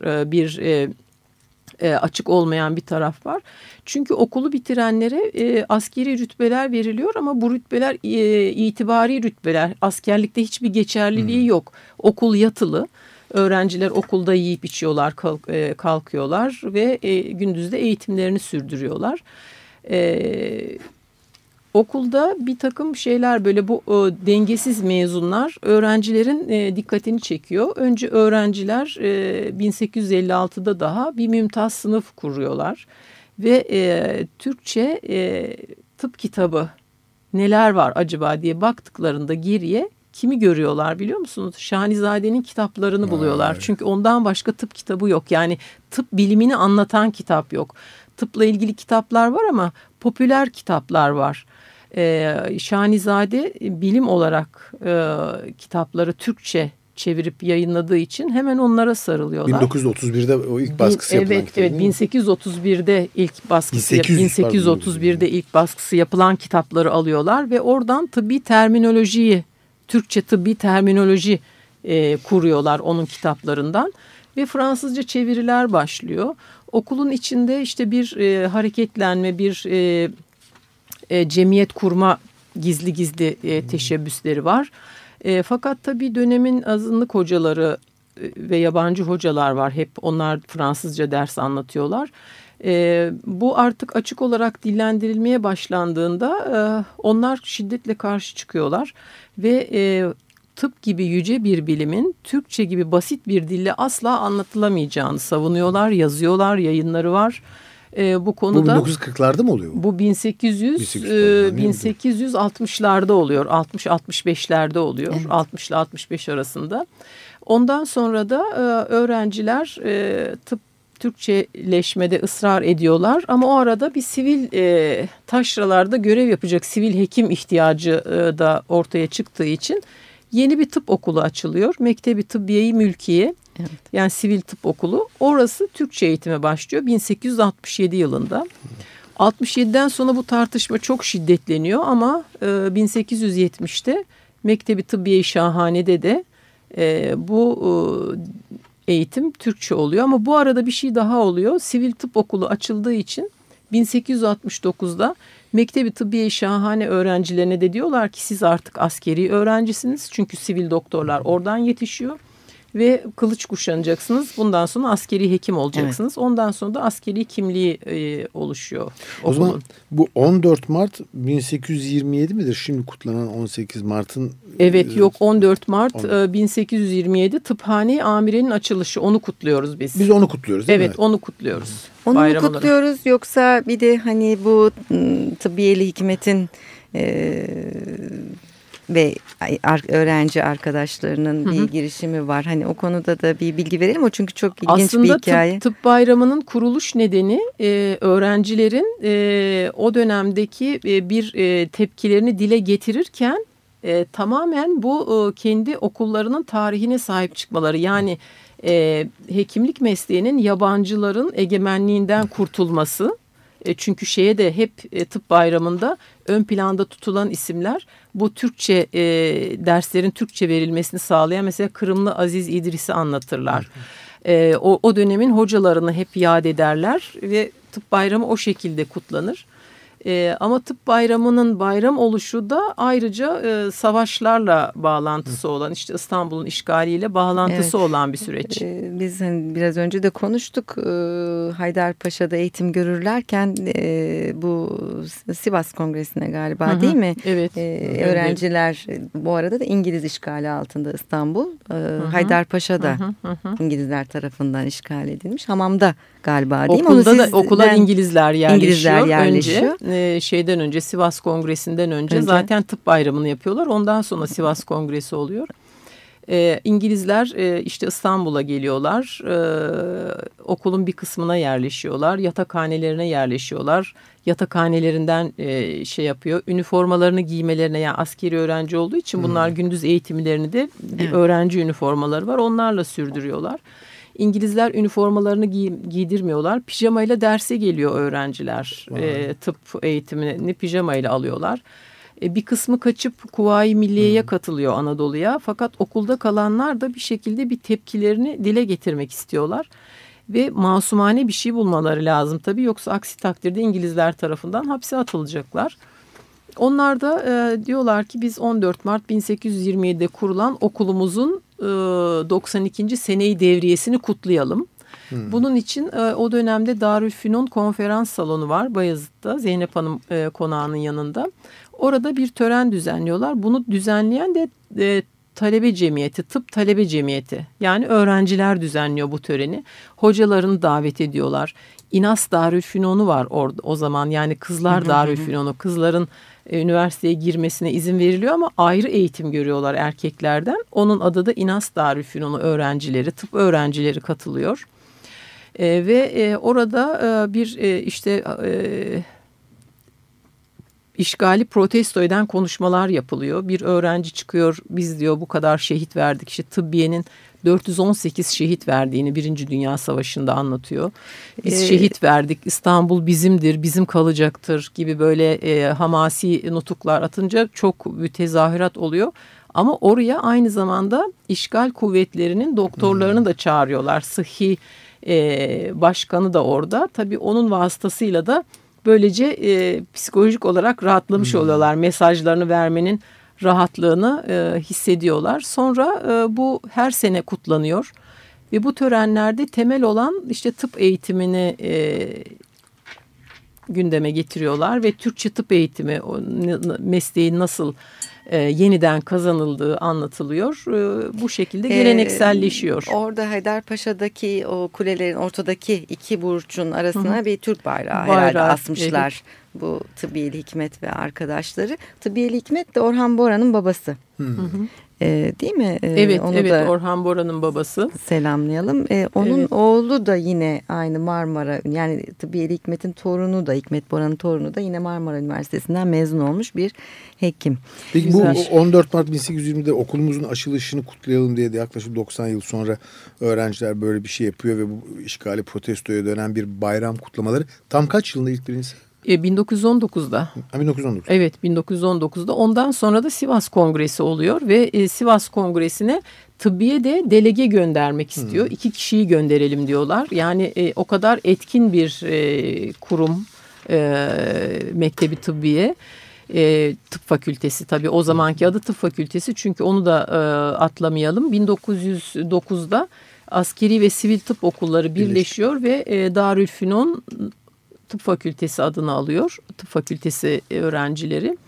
Açık olmayan bir taraf var. Çünkü okulu bitirenlere askeri rütbeler veriliyor ama bu rütbeler itibari rütbeler. Askerlikte hiçbir geçerliliği yok. Okul yatılı. Öğrenciler okulda yiyip içiyorlar, kalkıyorlar ve gündüz de eğitimlerini sürdürüyorlar. Okulda bir takım şeyler böyle bu dengesiz mezunlar öğrencilerin dikkatini çekiyor. Önce öğrenciler 1856'da daha bir mümtaz sınıf kuruyorlar. Ve Türkçe tıp kitabı neler var acaba diye baktıklarında geriye kimi görüyorlar biliyor musunuz? Şahnizade'nin kitaplarını buluyorlar. Çünkü ondan başka tıp kitabı yok. Yani tıp bilimini anlatan kitap yok. Tıpla ilgili kitaplar var ama popüler kitaplar var. Şahnizade bilim olarak kitapları Türkçe çevirip yayınladığı için hemen onlara sarılıyorlar. 1931'de o ilk baskısı yapılan kitap. Evet, 1831'de ilk baskısı 1831'de ilk baskısı yapılan kitapları alıyorlar ve oradan tıbbi terminolojiyi, Türkçe tıbbi terminoloji kuruyorlar onun kitaplarından ve Fransızca çeviriler başlıyor. Okulun içinde işte bir hareketlenme, bir cemiyet kurma gizli teşebbüsleri var. Fakat tabii dönemin azınlık hocaları ve yabancı hocalar var. Hep onlar Fransızca ders anlatıyorlar. Bu artık açık olarak dillendirilmeye başlandığında onlar şiddetle karşı çıkıyorlar. Ve tıp gibi yüce bir bilimin Türkçe gibi basit bir dille asla anlatılamayacağını savunuyorlar, yazıyorlar, yayınları var. Bu konuda bu 1940'larda mı oluyor? Bu 1860'larda oluyor. 60-65'lerde oluyor. Evet. 60 ile 65 arasında. Ondan sonra da öğrenciler tıp Türkçeleşmede ısrar ediyorlar. Ama o arada bir sivil taşralarda görev yapacak sivil hekim ihtiyacı da ortaya çıktığı için yeni bir tıp okulu açılıyor. Mektebi Tıbbiye-i Mülkiye. Evet. Yani sivil tıp okulu. Orası Türkçe eğitime başlıyor 1867 yılında. 67'den sonra bu tartışma çok şiddetleniyor ama 1870'te Mektebi Tıbbiye-i Şahane'de de bu eğitim Türkçe oluyor. Ama bu arada bir şey daha oluyor. Sivil tıp okulu açıldığı için 1869'da Mektebi Tıbbiye-i Şahane öğrencilerine de diyorlar ki siz artık askeri öğrencisiniz. Çünkü sivil doktorlar oradan yetişiyor. Ve kılıç kuşanacaksınız. Bundan sonra askeri hekim olacaksınız. Evet. Ondan sonra da askeri kimliği oluşuyor. O zaman bu 14 Mart 1827 midir? Şimdi kutlanan 18 Mart'ın... Evet, yok 14 Mart 1827 Tıphane Amire'nin açılışı. Onu kutluyoruz biz. Biz onu kutluyoruz değil mi? Evet, onu kutluyoruz. Onu mu kutluyoruz yoksa bir de hani bu tıbbiyeli hikmetin... ve öğrenci arkadaşlarının bir girişimi var. Hani o konuda da bir bilgi verelim. O çünkü çok ilginç aslında bir hikaye. Aslında tıp bayramının kuruluş nedeni öğrencilerin o dönemdeki bir tepkilerini dile getirirken tamamen bu kendi okullarının tarihine sahip çıkmaları. Yani hekimlik mesleğinin yabancıların egemenliğinden kurtulması. Çünkü şeye de hep tıp bayramında ön planda tutulan isimler bu Türkçe derslerin Türkçe verilmesini sağlayan mesela Kırımlı Aziz İdris'i anlatırlar. O dönemin hocalarını hep yad ederler ve tıp bayramı o şekilde kutlanır. Ama tıp bayramının bayram oluşu da ayrıca savaşlarla bağlantısı olan, işte İstanbul'un işgaliyle bağlantısı olan bir süreç. Biz hani biraz önce de konuştuk. Haydarpaşa'da eğitim görürlerken bu Sivas Kongresi'ne galiba değil mi? Evet. Öğrenciler bu arada da İngiliz işgali altında İstanbul. Haydarpaşa'da İngilizler tarafından işgal edilmiş. Hamamda galiba değil mi? Okula İngilizler yerleşiyor. Önce şeyden önce Sivas Kongresi'nden önce zaten tıp bayramını yapıyorlar. Ondan sonra Sivas Kongresi oluyor. İngilizler işte İstanbul'a geliyorlar. Okulun bir kısmına yerleşiyorlar. Yatakhanelerine yerleşiyorlar. Yatakhanelerinden şey yapıyor. Üniformalarını giymelerine, yani askeri öğrenci olduğu için bunlar gündüz eğitimlerini de öğrenci üniformaları var. Onlarla sürdürüyorlar. İngilizler üniformalarını giydirmiyorlar. Pijamayla derse geliyor öğrenciler. Tıp eğitimini pijamayla alıyorlar. Bir kısmı kaçıp Kuvayi Milliye'ye katılıyor Anadolu'ya. Fakat okulda kalanlar da bir şekilde bir tepkilerini dile getirmek istiyorlar. Ve masumane bir şey bulmaları lazım tabii. Yoksa aksi takdirde İngilizler tarafından hapse atılacaklar. Onlar da diyorlar ki biz 14 Mart 1827'de kurulan okulumuzun 92. seneyi devriyesini kutlayalım. Bunun için o dönemde Darülfünun konferans salonu var Bayezid'de, Zeynep Hanım konağının yanında. Orada bir tören düzenliyorlar. Bunu düzenleyen de talebe cemiyeti, tıp talebe cemiyeti. Yani öğrenciler düzenliyor bu töreni. Hocalarını davet ediyorlar. İnas Darülfünun'u var orada o zaman, yani kızlar Darülfünun'u. Kızların üniversiteye girmesine izin veriliyor ama ayrı eğitim görüyorlar erkeklerden. Onun adı da İnas Darülfünun'u öğrencileri, tıp öğrencileri katılıyor. Ve orada bir işte işgali protesto eden konuşmalar yapılıyor. Bir öğrenci çıkıyor, biz diyor bu kadar şehit verdik. İşte tıbbiyenin 418 şehit verdiğini 1. Dünya Savaşı'nda anlatıyor. Biz şehit verdik, İstanbul bizimdir, bizim kalacaktır gibi böyle hamasi nutuklar atınca çok bir tezahürat oluyor. Ama oraya aynı zamanda işgal kuvvetlerinin doktorlarını da çağırıyorlar. Sıhhi başkanı da orada. Tabii onun vasıtasıyla da böylece psikolojik olarak rahatlamış oluyorlar. Mesajlarını vermenin rahatlığını hissediyorlar. Sonra bu her sene kutlanıyor ve bu törenlerde temel olan işte tıp eğitimini gündeme getiriyorlar ve Türkçe tıp eğitimi, mesleğin nasıl yeniden kazanıldığı anlatılıyor. Bu şekilde gelenekselleşiyor. Orada Haydarpaşa'daki o kulelerin ortadaki iki burçun arasına bir Türk bayrağı herhalde asmışlar. Evet. Bu Tıbbiyeli Hikmet ve arkadaşları. Tıbbiyeli Hikmet de Orhan Bora'nın babası. Değil mi? Evet, onu da Orhan Bora'nın babası. Selamlayalım. Onun oğlu da yine aynı Marmara, yani Tıbbiyeli Hikmet'in torunu da, Hikmet Bora'nın torunu da yine Marmara Üniversitesi'nden mezun olmuş bir hekim. Peki bu 14 Mart 1820'de okulumuzun açılışını kutlayalım diye de yaklaşık 90 yıl sonra öğrenciler böyle bir şey yapıyor ve bu işgali protestoya dönen bir bayram kutlamaları tam kaç yılında ilk birincisi? 1919'da. 1919. Evet, 1919'da. Ondan sonra da Sivas Kongresi oluyor ve Sivas Kongresi'ne tıbbiye de delege göndermek istiyor. 2 kişiyi gönderelim diyorlar. Yani o kadar etkin bir kurum, Mektebi Tıbbiye. Tıp Fakültesi, tabii o zamanki adı Tıp Fakültesi, çünkü onu da atlamayalım. 1909'da askeri ve sivil tıp okulları birleşiyor ve Darülfünun Tıp Fakültesi adını alıyor. Tıp Fakültesi öğrencileri.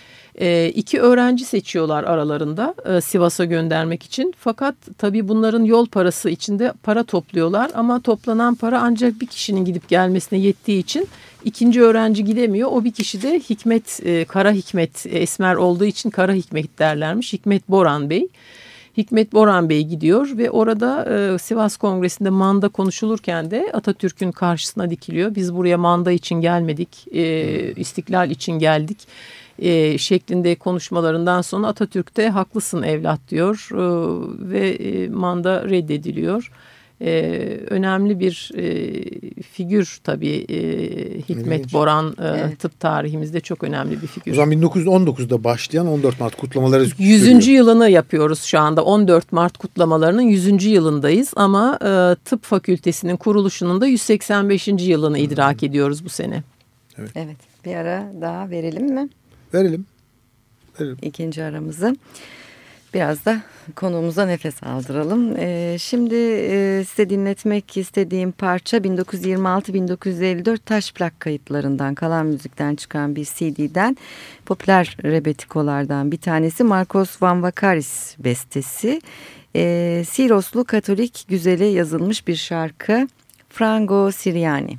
2 öğrenci seçiyorlar aralarında Sivas'a göndermek için. Fakat tabii bunların yol parası içinde para topluyorlar. Ama toplanan para ancak bir kişinin gidip gelmesine yettiği için ikinci öğrenci gidemiyor. O bir kişi de Hikmet, Kara Hikmet, esmer olduğu için Kara Hikmet derlermiş. Hikmet Boran Bey. Hikmet Boran Bey gidiyor ve orada Sivas Kongresi'nde manda konuşulurken de Atatürk'ün karşısına dikiliyor. Biz buraya manda için gelmedik, istiklal için geldik şeklinde konuşmalarından sonra Atatürk de haklısın evlat diyor ve manda reddediliyor. Önemli bir figür tabii Hikmet Boran, tıp tarihimizde çok önemli bir figür. O zaman 1919'da başlayan 14 Mart kutlamaları 100. yılını yapıyoruz şu anda. 14 Mart kutlamalarının 100. yılındayız ama tıp fakültesinin kuruluşunun da 185. yılını idrak ediyoruz bu sene. Evet, bir ara daha verelim mi? Verelim. İkinci aramızı. Biraz da konuğumuza nefes aldıralım. Şimdi size dinletmek istediğim parça 1926-1954 taş plak kayıtlarından, kalan müzikten çıkan bir CD'den, popüler rebetikolardan bir tanesi, Marcos Van Vakaris bestesi. Siroslu Katolik güzele yazılmış bir şarkı, Frango Siriani.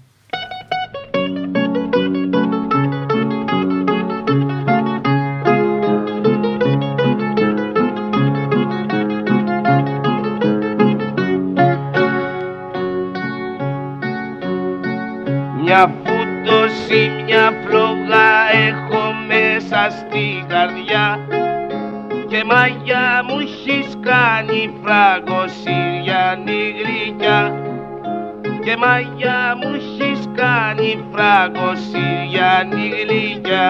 Μια φούτωση, μια φλόγα έχω μέσα στη καρδιά και μαγιά μου έχεις κάνει φράγκο Συριανή γλυκιά και μαγιά μου έχεις κάνει φράγκο Συριανή γλυκιά.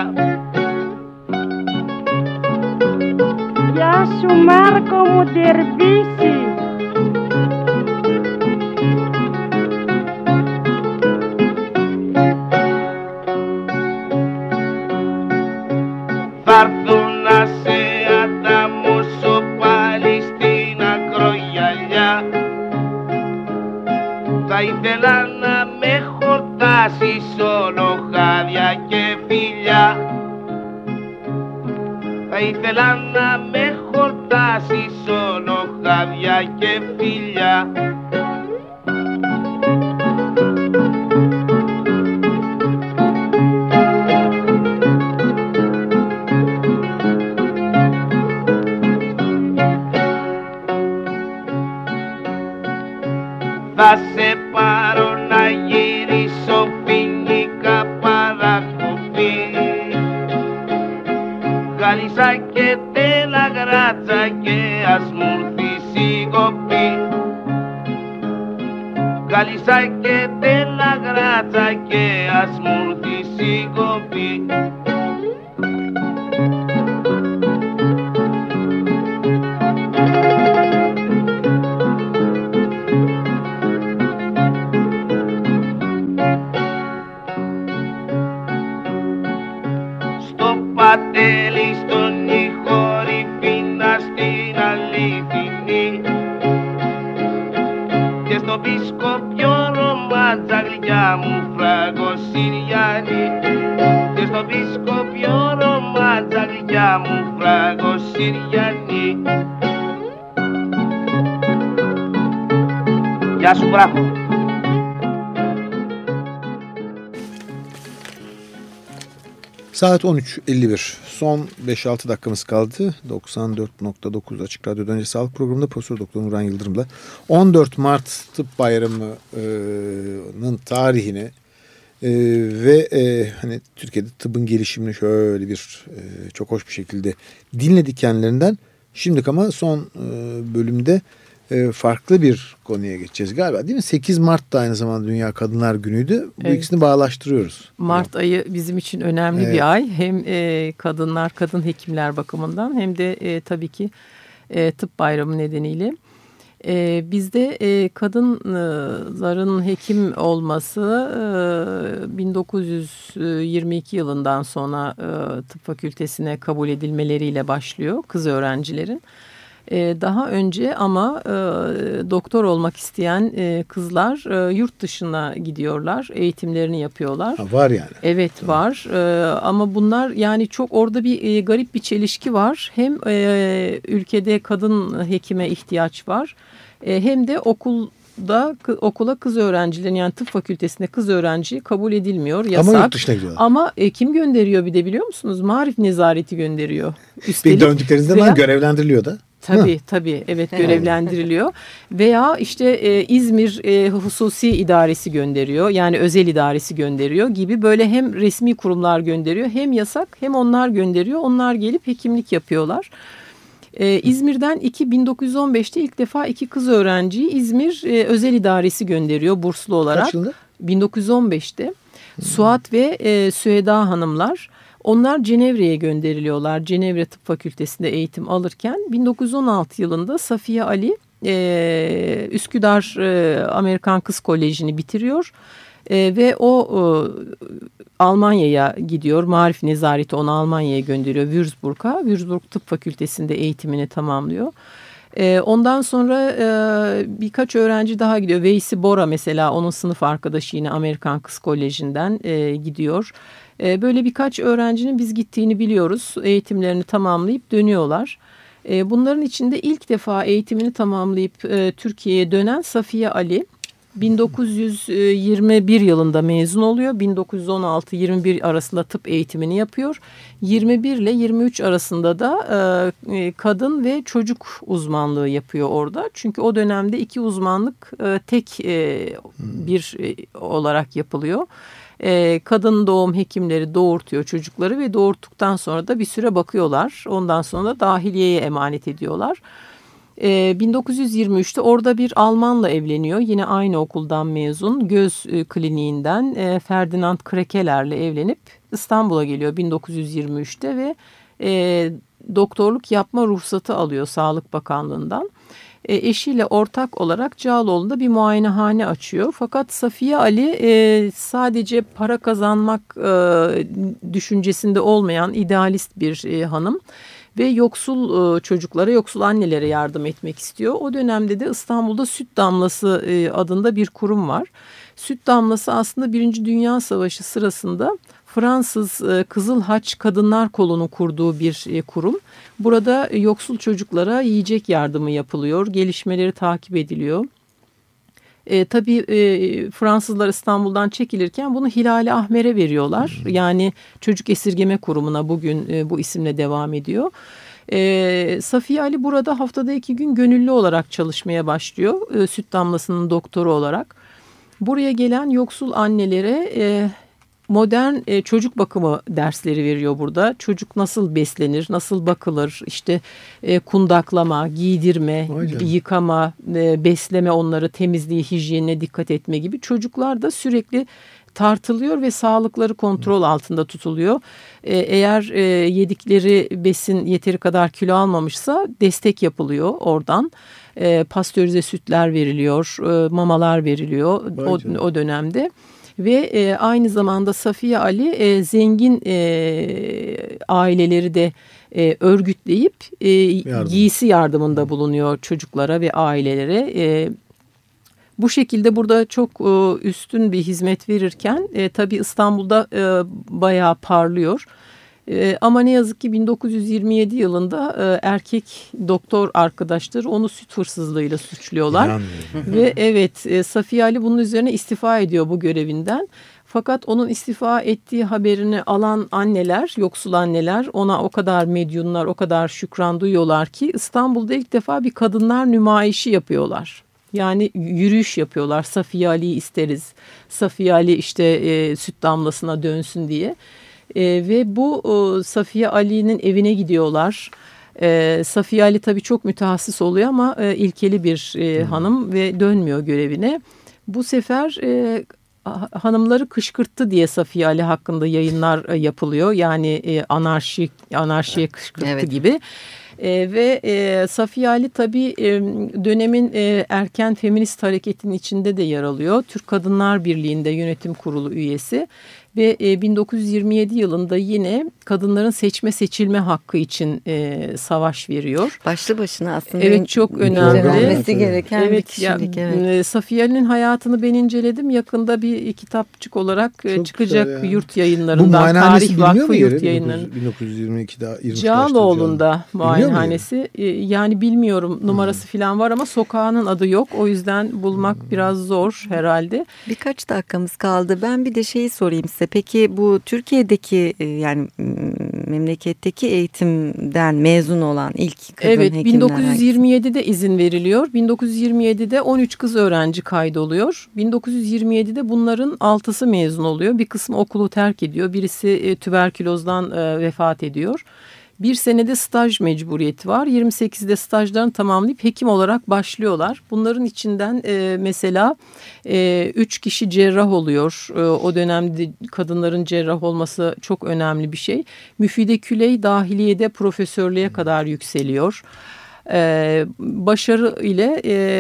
Γεια σου Μάρκο μου Ντερβίση. Θα έρθω να σε ανταμώσω πάλι στην ακρογιαλιά. Θα ήθελα να με χορτάσεις όλο χάδια και φιλιά. Θα ήθελα να με χορτάσεις όλο χάδια και φιλιά. Θα σε πάρω να γυρίσω ποινικά παρακοπή. Γάλισσα και τέλα γράτσα και ας μου έρθει σιγοπή. Γάλισσα και τέλα γράτσα και ας μου έρθει σιγοπή. Πατέλη στον ήχο camuflago Siriani και στο πισκοπιό ρομάτσα camuflago Siriani. Γεια σου Βράχο. Saat 13.51. Son 5-6 dakikamız kaldı. 94.9 Açık Radyo'da önce sağlık programında Profesör Doktor Nurhan Yıldırım'la 14 Mart Tıp Bayramı'nın tarihine ve hani Türkiye'de tıbbın gelişimini şöyle bir çok hoş bir şekilde dinledik kendilerinden. Şimdilik ama son bölümde farklı bir konuya geçeceğiz galiba, değil mi? 8 Mart da aynı zamanda Dünya Kadınlar Günü'ydü. Bu ikisini bağlaştırıyoruz. Mart ayı bizim için önemli bir ay. Hem kadınlar, kadın hekimler bakımından hem de tabii ki tıp bayramı nedeniyle. Bizde kadınların hekim olması 1922 yılından sonra tıp fakültesine kabul edilmeleriyle başlıyor kız öğrencilerin. Daha önce ama doktor olmak isteyen kızlar yurt dışına gidiyorlar, eğitimlerini yapıyorlar. Var yani. Evet, var ama bunlar yani çok orada bir garip bir çelişki var. Hem ülkede kadın hekime ihtiyaç var hem de okula kız öğrencilerin, yani tıp fakültesinde kız öğrenci kabul edilmiyor, yasak. Ama yurt dışına gidiyorlar. Ama kim gönderiyor bir de biliyor musunuz? Marif Nezareti gönderiyor. Üstelik döndüklerinde zaman görevlendiriliyor da. Tabii evet, görevlendiriliyor. Veya işte İzmir Hususi İdaresi gönderiyor, yani özel idaresi gönderiyor gibi, böyle hem resmi kurumlar gönderiyor hem yasak, hem onlar gönderiyor. Onlar gelip hekimlik yapıyorlar. İzmir'den 1915'te ilk defa 2 kız öğrenciyi İzmir özel idaresi gönderiyor burslu olarak. Kaç yılında? 1915'te. Suat ve Süheda hanımlar. Onlar Cenevre'ye gönderiliyorlar. Cenevre Tıp Fakültesi'nde eğitim alırken 1916 yılında Safiye Ali Üsküdar Amerikan Kız Koleji'ni bitiriyor. Ve o Almanya'ya gidiyor. Marif Nezareti onu Almanya'ya gönderiyor, Würzburg'a. Würzburg Tıp Fakültesi'nde eğitimini tamamlıyor. Ondan sonra birkaç öğrenci daha gidiyor. Veysi Bora mesela, onun sınıf arkadaşı yine Amerikan Kız Koleji'nden gidiyor. Böyle birkaç öğrencinin biz gittiğini biliyoruz. Eğitimlerini tamamlayıp dönüyorlar. Bunların içinde ilk defa eğitimini tamamlayıp Türkiye'ye dönen Safiye Ali 1921 yılında mezun oluyor. 1916-21 arasında tıp eğitimini yapıyor. 21 ile 23 arasında da kadın ve çocuk uzmanlığı yapıyor orada. Çünkü o dönemde 2 uzmanlık tek bir olarak yapılıyor. Kadın doğum hekimleri doğurtuyor çocukları ve doğurttuktan sonra da bir süre bakıyorlar. Ondan sonra dahiliyeye emanet ediyorlar. 1923'te orada bir Almanla evleniyor. Yine aynı okuldan mezun, göz kliniğinden Ferdinand Krekeler'le evlenip İstanbul'a geliyor 1923'te ve doktorluk yapma ruhsatı alıyor Sağlık Bakanlığı'ndan. Eşiyle ortak olarak Cağaloğlu'nda bir muayenehane açıyor. Fakat Safiye Ali sadece para kazanmak düşüncesinde olmayan idealist bir hanım. Ve yoksul çocuklara, yoksul annelere yardım etmek istiyor. O dönemde de İstanbul'da Süt Damlası adında bir kurum var. Süt Damlası aslında 1. Dünya Savaşı sırasında Fransız Kızıl Haç Kadınlar Kolu'nu kurduğu bir kurum. Burada yoksul çocuklara yiyecek yardımı yapılıyor, gelişmeleri takip ediliyor. Tabii Fransızlar İstanbul'dan çekilirken bunu Hilal-i Ahmer'e veriyorlar. Yani Çocuk Esirgeme Kurumu'na bugün bu isimle devam ediyor. Safiye Ali burada haftada 2 gün gönüllü olarak çalışmaya başlıyor. Süt Damlası'nın doktoru olarak. Buraya gelen yoksul annelere modern çocuk bakımı dersleri veriyor burada. Çocuk nasıl beslenir, nasıl bakılır, işte kundaklama, giydirme, yıkama, besleme, onları temizliği, hijyenine dikkat etme gibi. Çocuklar da sürekli tartılıyor ve sağlıkları kontrol altında tutuluyor. Eğer yedikleri besin yeteri kadar kilo almamışsa destek yapılıyor oradan. Pastörize sütler veriliyor, mamalar veriliyor o dönemde. Ve aynı zamanda Safiye Ali zengin aileleri de örgütleyip giysi yardımında bulunuyor çocuklara ve ailelere. Bu şekilde burada çok üstün bir hizmet verirken tabii İstanbul'da bayağı parlıyor. Ama ne yazık ki 1927 yılında erkek doktor arkadaşları onu süt hırsızlığıyla suçluyorlar. Ve evet, Safiye Ali bunun üzerine istifa ediyor bu görevinden. Fakat onun istifa ettiği haberini alan anneler, yoksul anneler ona o kadar medyunlar, o kadar şükran duyuyorlar ki İstanbul'da ilk defa bir kadınlar nümayişi yapıyorlar. Yani yürüyüş yapıyorlar. Safiye Ali'yi isteriz. Safiye Ali işte süt damlasına dönsün diye. Ve bu Safiye Ali'nin evine gidiyorlar. Safiye Ali tabii çok mütehassıs oluyor ama ilkeli bir hanım ve dönmüyor görevine. Bu sefer hanımları kışkırttı diye Safiye Ali hakkında yayınlar yapılıyor. Yani anarşiye kışkırttı gibi. Ve Safiye Ali tabii dönemin erken feminist hareketinin içinde de yer alıyor. Türk Kadınlar Birliği'nde yönetim kurulu üyesi. Ve 1927 yılında yine kadınların seçilme hakkı için savaş veriyor. Başlı başına aslında. Evet, çok önemli. Gereken bir kişilik. Evet. Safiye Ali'nin hayatını ben inceledim. Yakında bir kitapçık olarak çok çıkacak yurt yayınlarından. Bu muayenehanesi Tarih Vakfı yurt yayınlarından. 1922'de Cağaloğlu'nda muayenehanesi. Yani bilmiyorum, numarası falan var ama sokağının adı yok. O yüzden bulmak biraz zor herhalde. Birkaç dakikamız kaldı. Ben bir de şeyi sorayım size. Peki bu Türkiye'deki yani memleketteki eğitimden mezun olan ilk kadın hekimler? 1927'de izin veriliyor. 1927'de 13 kız öğrenci kaydoluyor. 1927'de bunların 6'sı mezun oluyor. Bir kısmı okulu terk ediyor. Birisi tüberkülozdan vefat ediyor. Bir senede staj mecburiyeti var. 28'de stajlarını tamamlayıp hekim olarak başlıyorlar. Bunların içinden mesela 3 kişi cerrah oluyor. O dönemde kadınların cerrah olması çok önemli bir şey. Müfide Küley dahiliyede profesörlüğe kadar yükseliyor. Başarı ile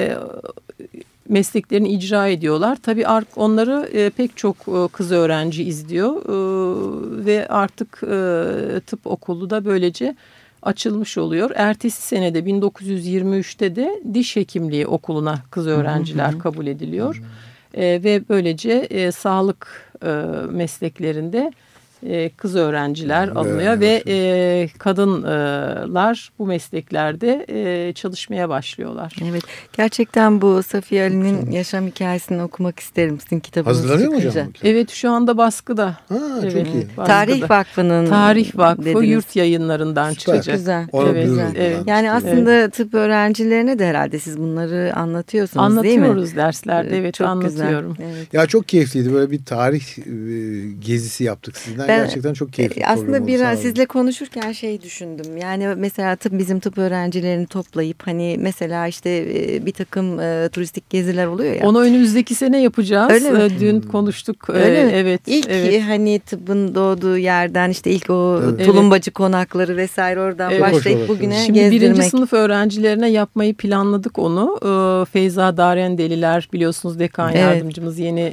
mesleklerini icra ediyorlar. Tabii onları pek çok kız öğrenci izliyor ve artık tıp okulu da böylece açılmış oluyor. Ertesi senede 1923'te de diş hekimliği okuluna kız öğrenciler kabul ediliyor. Ve böylece sağlık mesleklerinde kız öğrenciler alınıyor ve kadınlar bu mesleklerde çalışmaya başlıyorlar. Evet, gerçekten bu Safiye Ali'nin yaşam hikayesini okumak isterim sizin kitabınız çıkınca. Hazırlanıyor mu hocam? Evet, şu anda baskıda. Evet, çok iyi. Baskıda. Tarih Vakfı dediniz. Yurt yayınlarından çıkacak. Çok güzel. Evet. Yani aslında tıp öğrencilerine de herhalde siz bunları anlatıyorsunuz, değil mi? Anlatıyoruz derslerde. Evet, çok anlatıyorum. Evet. Ya çok keyifliydi. Böyle bir tarih gezisi yaptık sizden. Gerçekten çok keyifli. Aslında biraz sizle konuşurken şey düşündüm. Yani mesela bizim tıp öğrencilerini toplayıp hani mesela işte bir takım turistik geziler oluyor ya. Onu önümüzdeki sene yapacağız. Öyle mi? Dün konuştuk. Evet. İlk hani tıbbın doğduğu yerden işte ilk o tulumbacı konakları vesaire oradan başlayıp bugüne Şimdi gezdirmek. 1. sınıf öğrencilerine yapmayı planladık onu. Feyza Darendeliler biliyorsunuz dekan yardımcımız yeni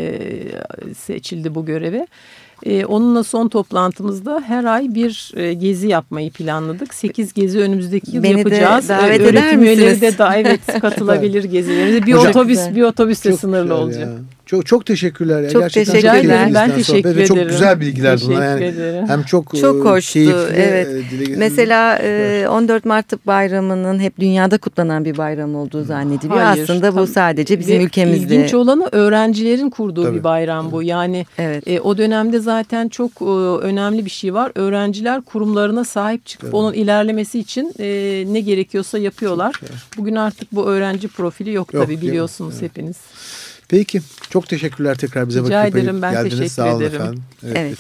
seçildi bu göreve. Onunla son toplantımızda her ay bir gezi yapmayı planladık. 8 gezi önümüzdeki yıl yapacağız. Beni de davet eder misiniz? De katılabilir gezilerimize. Bir otobüsle sınırlı olacak. Çok teşekkürler. Ya. Çok gerçekten teşekkürler. Ben teşekkür ederim. Çok güzel bilgiler bunlar. Yani hem çok hoştu. Keyifli, evet. Mesela 14 Mart Tıp Bayramı'nın hep dünyada kutlanan bir bayram olduğu zannediliyor. Hayır, aslında bu sadece bizim ülkemizde. İlginç olanı öğrencilerin kurduğu bir bayram bu. Yani o dönemde zaten çok önemli bir şey var. Öğrenciler kurumlarına sahip çıkıp onun ilerlemesi için ne gerekiyorsa yapıyorlar. Bugün artık bu öğrenci profili yok tabii biliyorsunuz hepiniz. Peki. Çok teşekkürler tekrar bize vakit ayırıp geldiniz. Ben teşekkür Sağ olun ederim. Efendim.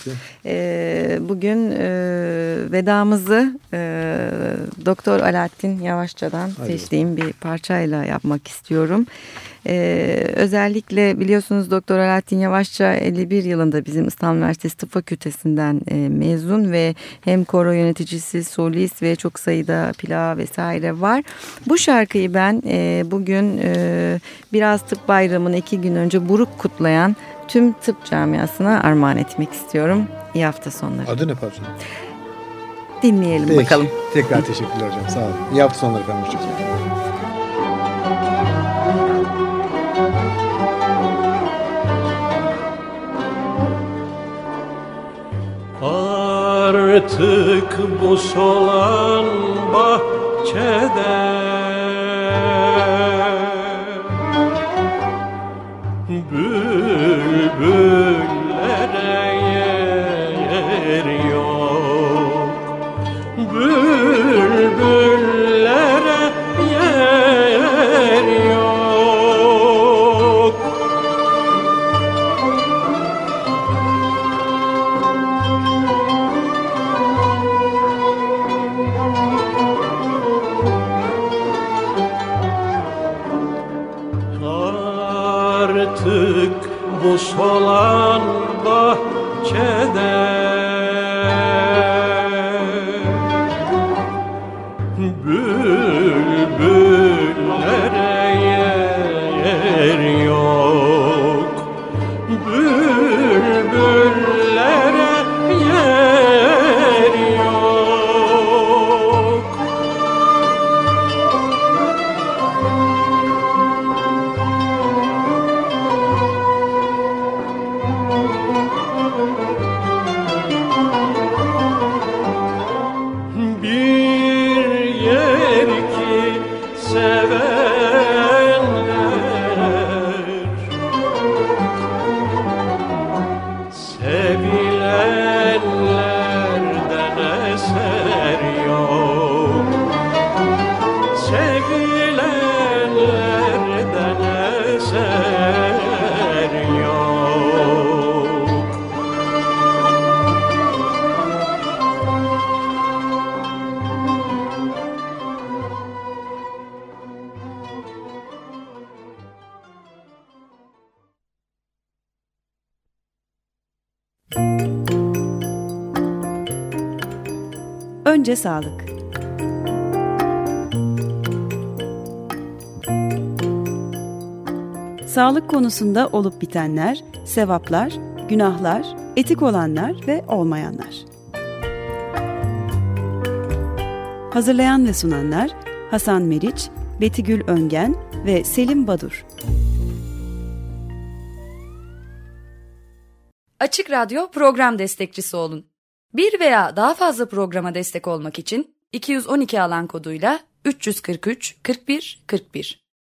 Bugün vedamızı Doktor Alaaddin Yavaşça'dan seçtiğim bir parçayla yapmak istiyorum. Özellikle biliyorsunuz Doktor Alaaddin Yavaşça 51 yılında bizim İstanbul Üniversitesi Tıp Fakültesinden mezun ve hem koro yöneticisi, solist ve çok sayıda plağı vesaire var. Bu şarkıyı ben bugün biraz tıp bayramını 2 gün önce buruk kutlayan tüm tıp camiasına armağan etmek istiyorum. İyi hafta sonları. Adı ne parçanın? Dinleyelim bakalım. Tekrar teşekkürler hocam. Sağ olun. İyi hafta sonları efendim. Hoşçakalın. Artık bu solan bahçede bülbüllere yer yok. Bülbüllere yer yok. Artık bu solan bahçede bülbüllere yer yok. Bülbüllere yer yok. Bir yer ki sevenler sevilenlerden eser yok. Sevilenlerden eser yok. Önce sağlık. Sağlık konusunda olup bitenler, sevaplar, günahlar, etik olanlar ve olmayanlar. Hazırlayan ve sunanlar Hasan Meriç, Betigül Öngen ve Selim Badur. Açık Radyo program destekçisi olun. Bir veya daha fazla programa destek olmak için 212 alan koduyla 343 41 41